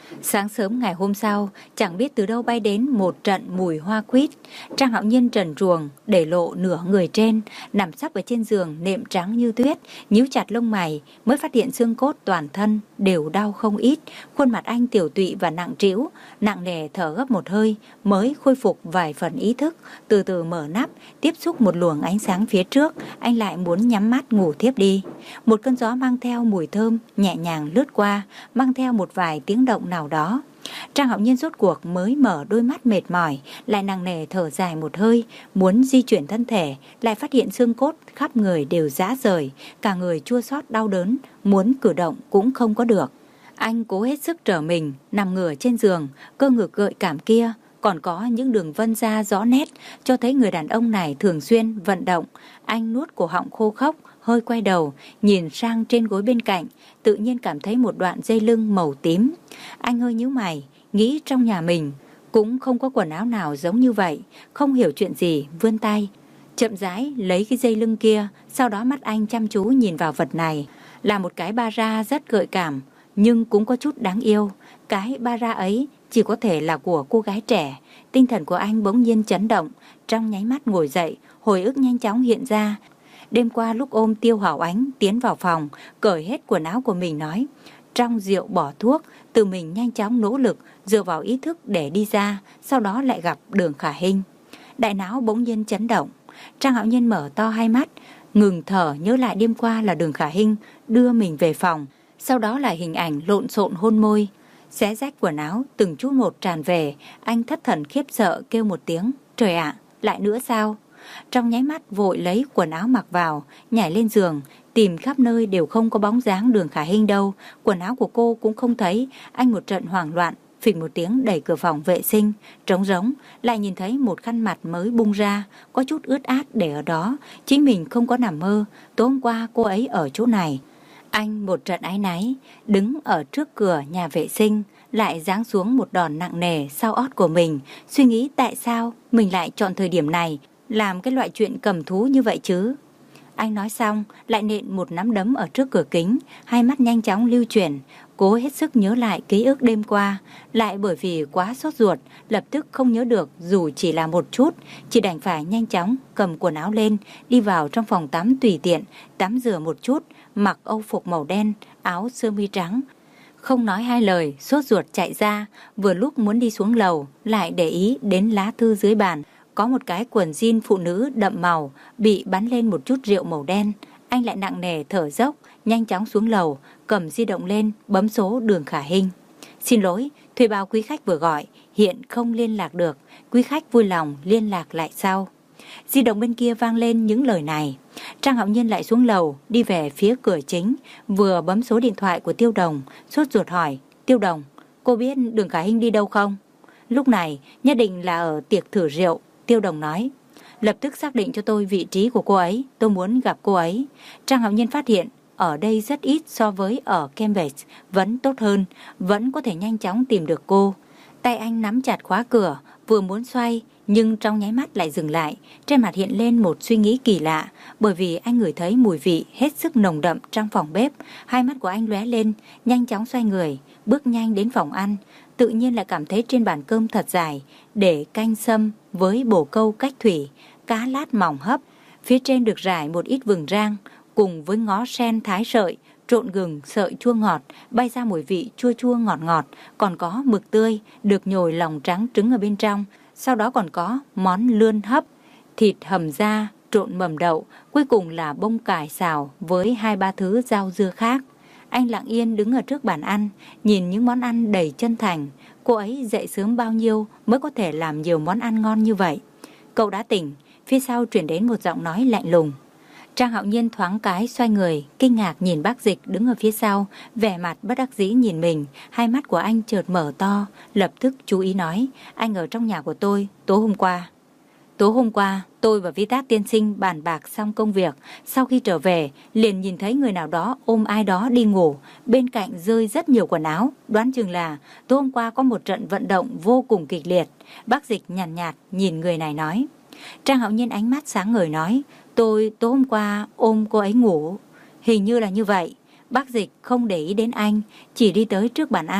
Sáng sớm ngày hôm sau, chẳng biết từ đâu bay đến một trận mùi hoa quýt. Trang Hạo Nhiên trần truồng, để lộ nửa người trên, nằm sấp ở trên giường nệm trắng như tuyết, nhíu chặt lông mày, mới phát hiện xương cốt toàn thân đều đau không ít. Khuôn mặt anh tiểu tụy và nặng trĩu, nặng nề thở gấp một hơi, mới khôi phục vài phần ý thức, từ từ mở nắp, tiếp xúc một luồng ánh sáng phía trước, anh lại muốn nhắm mắt ngủ thiếp đi. Một cơn gió mang theo mùi thơm nhẹ nhàng lướt qua, mang theo một vài tiếng động nào đó. Trang Hạo Nhiên rốt cuộc mới mở đôi mắt mệt mỏi, lại nặng nề thở dài một hơi, muốn di chuyển thân thể, lại phát hiện xương cốt khắp người đều rã rời, cả người chua xót đau đớn, muốn cử động cũng không có được. Anh cố hết sức trở mình, nằm ngửa trên giường, cơ ngực gợi cảm kia còn có những đường vân da rõ nét, cho thấy người đàn ông này thường xuyên vận động. Anh nuốt cổ họng khô khốc, hơi quay đầu, nhìn sang trên gối bên cạnh, tự nhiên cảm thấy một đoạn dây lưng màu tím. Anh hơi nhíu mày, nghĩ trong nhà mình cũng không có quần áo nào giống như vậy, không hiểu chuyện gì, vươn tay, chậm rãi lấy cái dây lưng kia, sau đó mắt anh chăm chú nhìn vào vật này, là một cái ba ra rất gợi cảm, nhưng cũng có chút đáng yêu. Cái ba ra ấy chỉ có thể là của cô gái trẻ. Tinh thần của anh bỗng nhiên chấn động, trong nháy mắt ngồi dậy, hồi ức nhanh chóng hiện ra. Đêm qua lúc ôm Tiêu Hảo Ánh tiến vào phòng, cởi hết quần áo của mình nói, trong rượu bỏ thuốc, tự mình nhanh chóng nỗ lực dựa vào ý thức để đi ra, sau đó lại gặp Đường Khả Hinh. Đại não bỗng nhiên chấn động, Trang Hạo Nhiên mở to hai mắt, ngừng thở nhớ lại đêm qua là Đường Khả Hinh đưa mình về phòng, sau đó là hình ảnh lộn xộn hôn môi, xé rách quần áo từng chút một tràn về. Anh thất thần khiếp sợ kêu một tiếng, trời ạ, lại nữa sao? Trong nháy mắt vội lấy quần áo mặc vào, nhảy lên giường, tìm khắp nơi đều không có bóng dáng Đường Khả Hinh đâu, quần áo của cô cũng không thấy. Anh một trận hoảng loạn, phịch một tiếng đẩy cửa phòng vệ sinh, trống rỗng, lại nhìn thấy một khăn mặt mới bung ra, có chút ướt át để ở đó, chính mình không có nằm mơ, tối hôm qua cô ấy ở chỗ này. Anh một trận áy náy, đứng ở trước cửa nhà vệ sinh, lại giáng xuống một đòn nặng nề sau ót của mình, suy nghĩ tại sao mình lại chọn thời điểm này làm cái loại chuyện cầm thú như vậy chứ. Anh nói xong, lại nện một nắm đấm ở trước cửa kính, hai mắt nhanh chóng lưu chuyển, cố hết sức nhớ lại ký ức đêm qua, lại bởi vì quá sốt ruột, lập tức không nhớ được dù chỉ là một chút, chỉ đành phải nhanh chóng cầm quần áo lên, đi vào trong phòng tắm tùy tiện, tắm rửa một chút, mặc âu phục màu đen, áo sơ mi trắng. Không nói hai lời, sốt ruột chạy ra, vừa lúc muốn đi xuống lầu, lại để ý đến lá thư dưới bàn. Có một cái quần jean phụ nữ đậm màu, bị bắn lên một chút rượu màu đen. Anh lại nặng nề thở dốc, nhanh chóng xuống lầu, cầm di động lên, bấm số Đường Khả Hinh. Xin lỗi, thuê bao quý khách vừa gọi, hiện không liên lạc được, quý khách vui lòng liên lạc lại sau. Di động bên kia vang lên những lời này. Trang Hạo Nhiên lại xuống lầu, đi về phía cửa chính, vừa bấm số điện thoại của Tiêu Đồng, sốt ruột hỏi, Tiêu Đồng, cô biết Đường Khả Hinh đi đâu không? Lúc này, nhất định là ở tiệc thử rượu. Tiêu Đồng nói, lập tức xác định cho tôi vị trí của cô ấy, tôi muốn gặp cô ấy. Trang Hạo Nhiên phát hiện, ở đây rất ít so với ở Cambridge, vẫn tốt hơn, vẫn có thể nhanh chóng tìm được cô. Tay anh nắm chặt khóa cửa, vừa muốn xoay, nhưng trong nháy mắt lại dừng lại, trên mặt hiện lên một suy nghĩ kỳ lạ, bởi vì anh ngửi thấy mùi vị hết sức nồng đậm trong phòng bếp. Hai mắt của anh lóe lên, nhanh chóng xoay người, bước nhanh đến phòng ăn, tự nhiên lại cảm thấy trên bàn cơm thật dài, để canh sâm với bồ câu cách thủy, cá lát mỏng hấp, phía trên được rải một ít vừng rang, cùng với ngó sen thái sợi, trộn gừng sợi chua ngọt, bay ra mùi vị chua chua ngọt ngọt, còn có mực tươi, được nhồi lòng trắng trứng ở bên trong, sau đó còn có món lươn hấp, thịt hầm da, trộn mầm đậu, cuối cùng là bông cải xào với hai ba thứ rau dưa khác. Anh lặng yên đứng ở trước bàn ăn, nhìn những món ăn đầy chân thành. Cô ấy dậy sớm bao nhiêu mới có thể làm nhiều món ăn ngon như vậy? Cậu đã tỉnh, phía sau truyền đến một giọng nói lạnh lùng. Trang Hạo Nhiên thoáng cái xoay người, kinh ngạc nhìn Bác Dịch đứng ở phía sau, vẻ mặt bất đắc dĩ nhìn mình. Hai mắt của anh chợt mở to, lập tức chú ý nói, anh ở trong nhà của tôi tối hôm qua. Tối hôm qua, tôi và Vi Tác tiên sinh bàn bạc xong công việc, sau khi trở về, liền nhìn thấy người nào đó ôm ai đó đi ngủ, bên cạnh rơi rất nhiều quần áo, đoán chừng là tối hôm qua có một trận vận động vô cùng kịch liệt. Bác Dịch nhàn nhạt, nhạt nhìn người này nói. Trang Hạo Nhiên ánh mắt sáng ngời nói, tôi tối hôm qua ôm cô ấy ngủ. Hình như là như vậy. Bác Dịch không để ý đến anh, chỉ đi tới trước bàn ăn,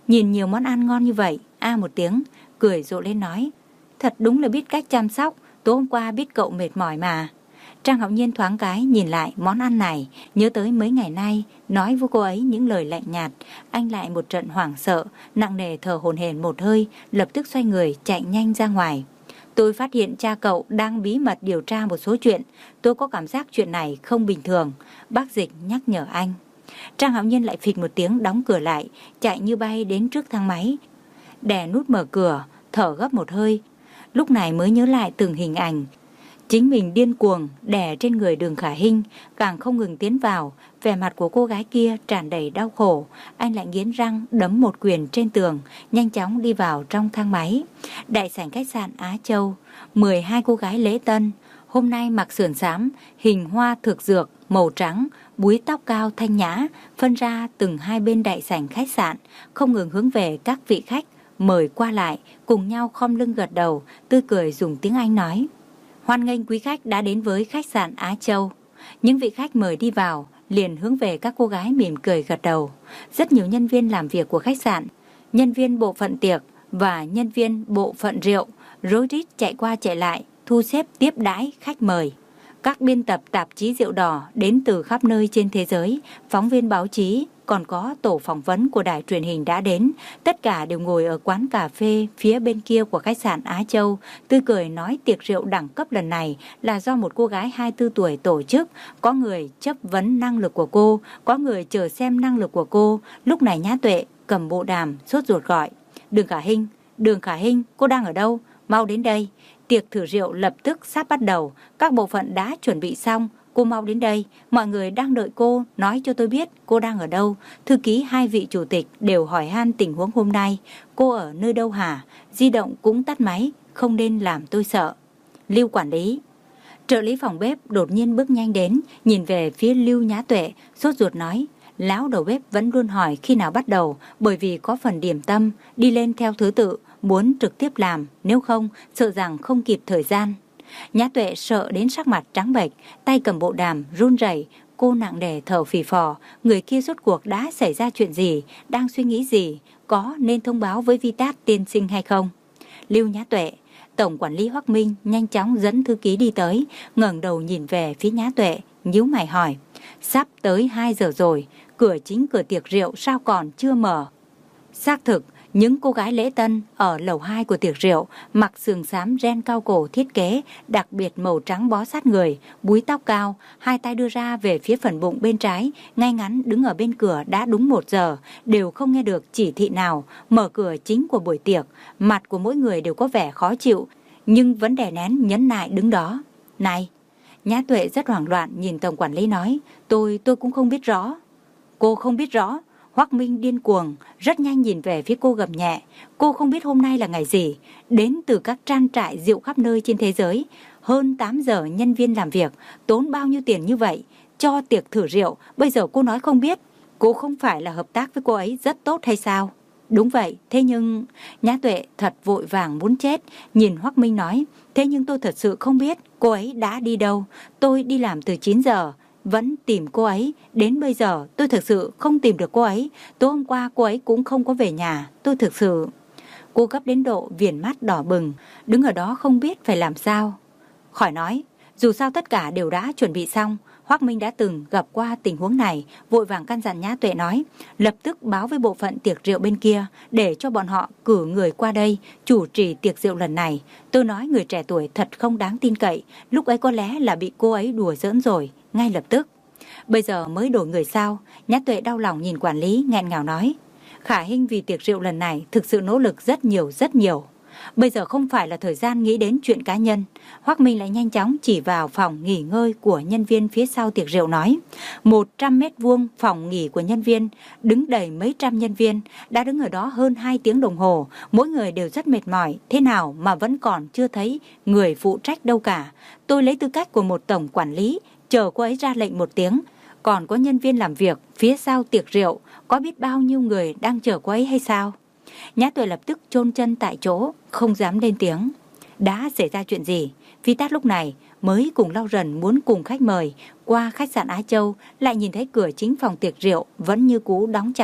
nhìn nhiều món ăn ngon như vậy, a một tiếng, cười rộ lên nói, thật đúng là biết cách chăm sóc, tối hôm qua biết cậu mệt mỏi mà. Trang Hạo Nhiên thoáng cái nhìn lại món ăn này, nhớ tới mấy ngày nay nói với cô ấy những lời lạnh nhạt, anh lại một trận hoảng sợ, nặng nề thở hổn hển một hơi, lập tức xoay người chạy nhanh ra ngoài. Tôi phát hiện cha cậu đang bí mật điều tra một số chuyện, tôi có cảm giác chuyện này không bình thường, bác Dịch nhắc nhở anh. Trang Hạo Nhiên lại phịch một tiếng đóng cửa lại, chạy như bay đến trước thang máy, đè nút mở cửa, thở gấp một hơi, lúc này mới nhớ lại từng hình ảnh. Chính mình điên cuồng đè trên người Đường Khả Hinh, càng không ngừng tiến vào, vẻ mặt của cô gái kia tràn đầy đau khổ. Anh lại nghiến răng đấm một quyền trên tường, nhanh chóng đi vào trong thang máy. Đại sảnh khách sạn Á Châu, mười hai cô gái lễ tân, hôm nay mặc sườn xám, hình hoa thực dược, màu trắng, búi tóc cao thanh nhã, phân ra từng hai bên đại sảnh khách sạn, không ngừng hướng về các vị khách mời qua lại, cùng nhau khom lưng gật đầu, tươi cười dùng tiếng Anh nói. Hoan nghênh quý khách đã đến với khách sạn Á Châu. Những vị khách mời đi vào liền hướng về các cô gái mỉm cười gật đầu. Rất nhiều nhân viên làm việc của khách sạn, nhân viên bộ phận tiệc và nhân viên bộ phận rượu rối rít chạy qua chạy lại thu xếp tiếp đãi khách mời. Các biên tập tạp chí Rượu Đỏ đến từ khắp nơi trên thế giới, phóng viên báo chí, còn có tổ phỏng vấn của đài truyền hình đã đến. Tất cả đều ngồi ở quán cà phê phía bên kia của khách sạn Á Châu, tươi cười nói tiệc rượu đẳng cấp lần này là do một cô gái hai mươi tư tuổi tổ chức. Có người chất vấn năng lực của cô, có người chờ xem năng lực của cô. Lúc này Nhã Tuệ cầm bộ đàm sốt ruột gọi, Đường Khả Hinh, Đường Khả Hinh, cô đang ở đâu? Mau đến đây. Tiệc thử rượu lập tức sắp bắt đầu, các bộ phận đã chuẩn bị xong, cô mau đến đây, mọi người đang đợi cô, nói cho tôi biết cô đang ở đâu. Thư ký hai vị chủ tịch đều hỏi han tình huống hôm nay, cô ở nơi đâu hả? Di động cũng tắt máy, không nên làm tôi sợ. Lưu quản lý, trợ lý phòng bếp đột nhiên bước nhanh đến, nhìn về phía Lưu Nhã Tuệ, sốt ruột nói, lão đầu bếp vẫn luôn hỏi khi nào bắt đầu, bởi vì có phần điểm tâm, đi lên theo thứ tự, muốn trực tiếp làm, nếu không, sợ rằng không kịp thời gian. Nhã Tuệ sợ đến sắc mặt trắng bệch, tay cầm bộ đàm, run rẩy, cô nặng nề thở phì phò, người kia rốt cuộc đã xảy ra chuyện gì, đang suy nghĩ gì, có nên thông báo với Vitat tiên sinh hay không? Lưu Nhã Tuệ, tổng quản lý Hoắc Minh nhanh chóng dẫn thư ký đi tới, ngẩng đầu nhìn về phía Nhã Tuệ, nhíu mày hỏi, sắp tới hai giờ rồi, cửa chính cửa tiệc rượu sao còn chưa mở? Xác thực, những cô gái lễ tân ở lầu hai của tiệc rượu mặc sườn xám ren cao cổ thiết kế, đặc biệt màu trắng bó sát người, búi tóc cao, hai tay đưa ra về phía phần bụng bên trái, ngay ngắn đứng ở bên cửa đã đúng một giờ, đều không nghe được chỉ thị nào, mở cửa chính của buổi tiệc, mặt của mỗi người đều có vẻ khó chịu, nhưng vẫn đè nén nhẫn nại đứng đó. Này, Nhã Tuệ rất hoảng loạn nhìn tổng quản lý nói, tôi, tôi cũng không biết rõ. Cô không biết rõ? Hoắc Minh điên cuồng, rất nhanh nhìn về phía cô gầm nhẹ. Cô không biết hôm nay là ngày gì, đến từ các trang trại rượu khắp nơi trên thế giới. Hơn tám giờ nhân viên làm việc, tốn bao nhiêu tiền như vậy, cho tiệc thử rượu, bây giờ cô nói không biết. Cô không phải là hợp tác với cô ấy rất tốt hay sao? Đúng vậy, thế nhưng... Nhã Tuệ thật vội vàng muốn chết, nhìn Hoắc Minh nói, thế nhưng tôi thật sự không biết cô ấy đã đi đâu. Tôi đi làm từ chín giờ. Vẫn tìm cô ấy, đến bây giờ tôi thực sự không tìm được cô ấy. Tối hôm qua cô ấy cũng không có về nhà, tôi thực sự... Cô gấp đến độ viền mắt đỏ bừng, đứng ở đó không biết phải làm sao. Khỏi nói, dù sao tất cả đều đã chuẩn bị xong. Hoắc Minh đã từng gặp qua tình huống này, vội vàng căn dặn Nhã Tuệ nói, lập tức báo với bộ phận tiệc rượu bên kia, để cho bọn họ cử người qua đây, chủ trì tiệc rượu lần này. Tôi nói người trẻ tuổi thật không đáng tin cậy, lúc ấy có lẽ là bị cô ấy đùa giỡn rồi, ngay lập tức. Bây giờ mới đổi người sao? Nhã Tuệ đau lòng nhìn quản lý, nghẹn ngào nói, Khả Hinh vì tiệc rượu lần này thực sự nỗ lực rất nhiều rất nhiều. Bây giờ không phải là thời gian nghĩ đến chuyện cá nhân. Hoắc Minh lại nhanh chóng chỉ vào phòng nghỉ ngơi của nhân viên phía sau tiệc rượu nói, một trăm mét vuông phòng nghỉ của nhân viên, đứng đầy mấy trăm nhân viên, đã đứng ở đó hơn hai tiếng đồng hồ, mỗi người đều rất mệt mỏi, thế nào mà vẫn còn chưa thấy người phụ trách đâu cả. Tôi lấy tư cách của một tổng quản lý, chờ cô ấy ra lệnh một tiếng. Còn có nhân viên làm việc phía sau tiệc rượu, có biết bao nhiêu người đang chờ cô ấy hay sao? Nhã Tuệ lập tức chôn chân tại chỗ, không dám lên tiếng. Đã xảy ra chuyện gì? Vitat lúc này mới cùng lau rần muốn cùng khách mời qua khách sạn Á Châu, lại nhìn thấy cửa chính phòng tiệc rượu vẫn như cũ đóng chặt.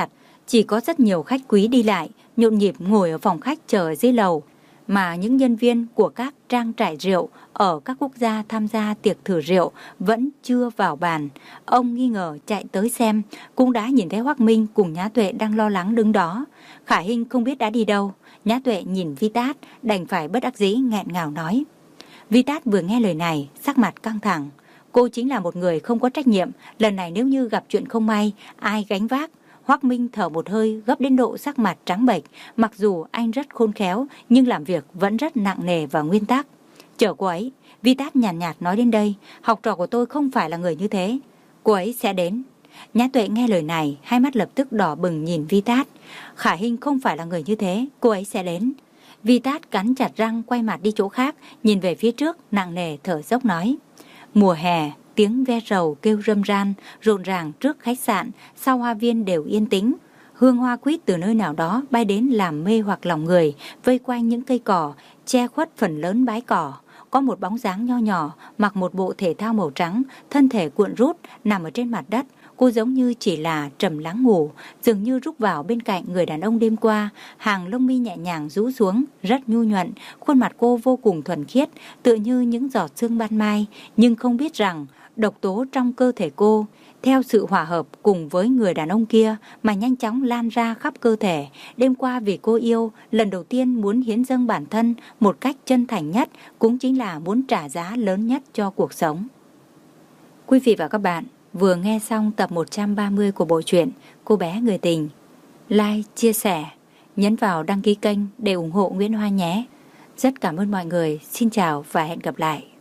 Chỉ có rất nhiều khách quý đi lại, nhộn nhịp ngồi ở phòng khách chờ ở dưới lầu, mà những nhân viên của các trang trại rượu ở các quốc gia tham gia tiệc thử rượu vẫn chưa vào bàn. Ông nghi ngờ chạy tới xem, cũng đã nhìn thấy Hoắc Minh cùng Nhã Tuệ đang lo lắng đứng đó. Khả Hinh không biết đã đi đâu. Nhã Tuệ nhìn Vi Tát, đành phải bất đắc dĩ nghẹn ngào nói. Vi Tát vừa nghe lời này, sắc mặt căng thẳng. Cô chính là một người không có trách nhiệm, lần này nếu như gặp chuyện không may, ai gánh vác? Hoắc Minh thở một hơi, gấp đến độ sắc mặt trắng bệch. Mặc dù anh rất khôn khéo, nhưng làm việc vẫn rất nặng nề và nguyên tắc. Chờ cô ấy, Vi Tát nhàn nhạt, nhạt nói đến đây. Học trò của tôi không phải là người như thế. Cô ấy sẽ đến. Nhã Tuệ nghe lời này, hai mắt lập tức đỏ bừng nhìn Vi Tát. Khả Hinh không phải là người như thế, cô ấy sẽ đến. Vi Tát cắn chặt răng, quay mặt đi chỗ khác, nhìn về phía trước, nặng nề thở dốc nói. Mùa hè, tiếng ve rầu kêu râm ran, rộn ràng trước khách sạn, sau hoa viên đều yên tĩnh. Hương hoa quýt từ nơi nào đó bay đến làm mê hoặc lòng người, vây quanh những cây cỏ, che khuất phần lớn bãi cỏ. Có một bóng dáng nho nhỏ, mặc một bộ thể thao màu trắng, thân thể cuộn rút, nằm ở trên mặt đất. Cô giống như chỉ là trầm lắng ngủ, dường như rúc vào bên cạnh người đàn ông đêm qua. Hàng lông mi nhẹ nhàng rũ xuống, rất nhu nhuận. Khuôn mặt cô vô cùng thuần khiết, tựa như những giọt sương ban mai. Nhưng không biết rằng độc tố trong cơ thể cô, theo sự hòa hợp cùng với người đàn ông kia mà nhanh chóng lan ra khắp cơ thể. Đêm qua vì cô yêu, lần đầu tiên muốn hiến dâng bản thân một cách chân thành nhất, cũng chính là muốn trả giá lớn nhất cho cuộc sống. Quý vị và các bạn vừa nghe xong tập một trăm ba mươi của bộ truyện Cô bé người tình. Like, chia sẻ, nhấn vào đăng ký kênh để ủng hộ Nguyễn Hoa nhé. Rất cảm ơn mọi người. Xin chào và hẹn gặp lại.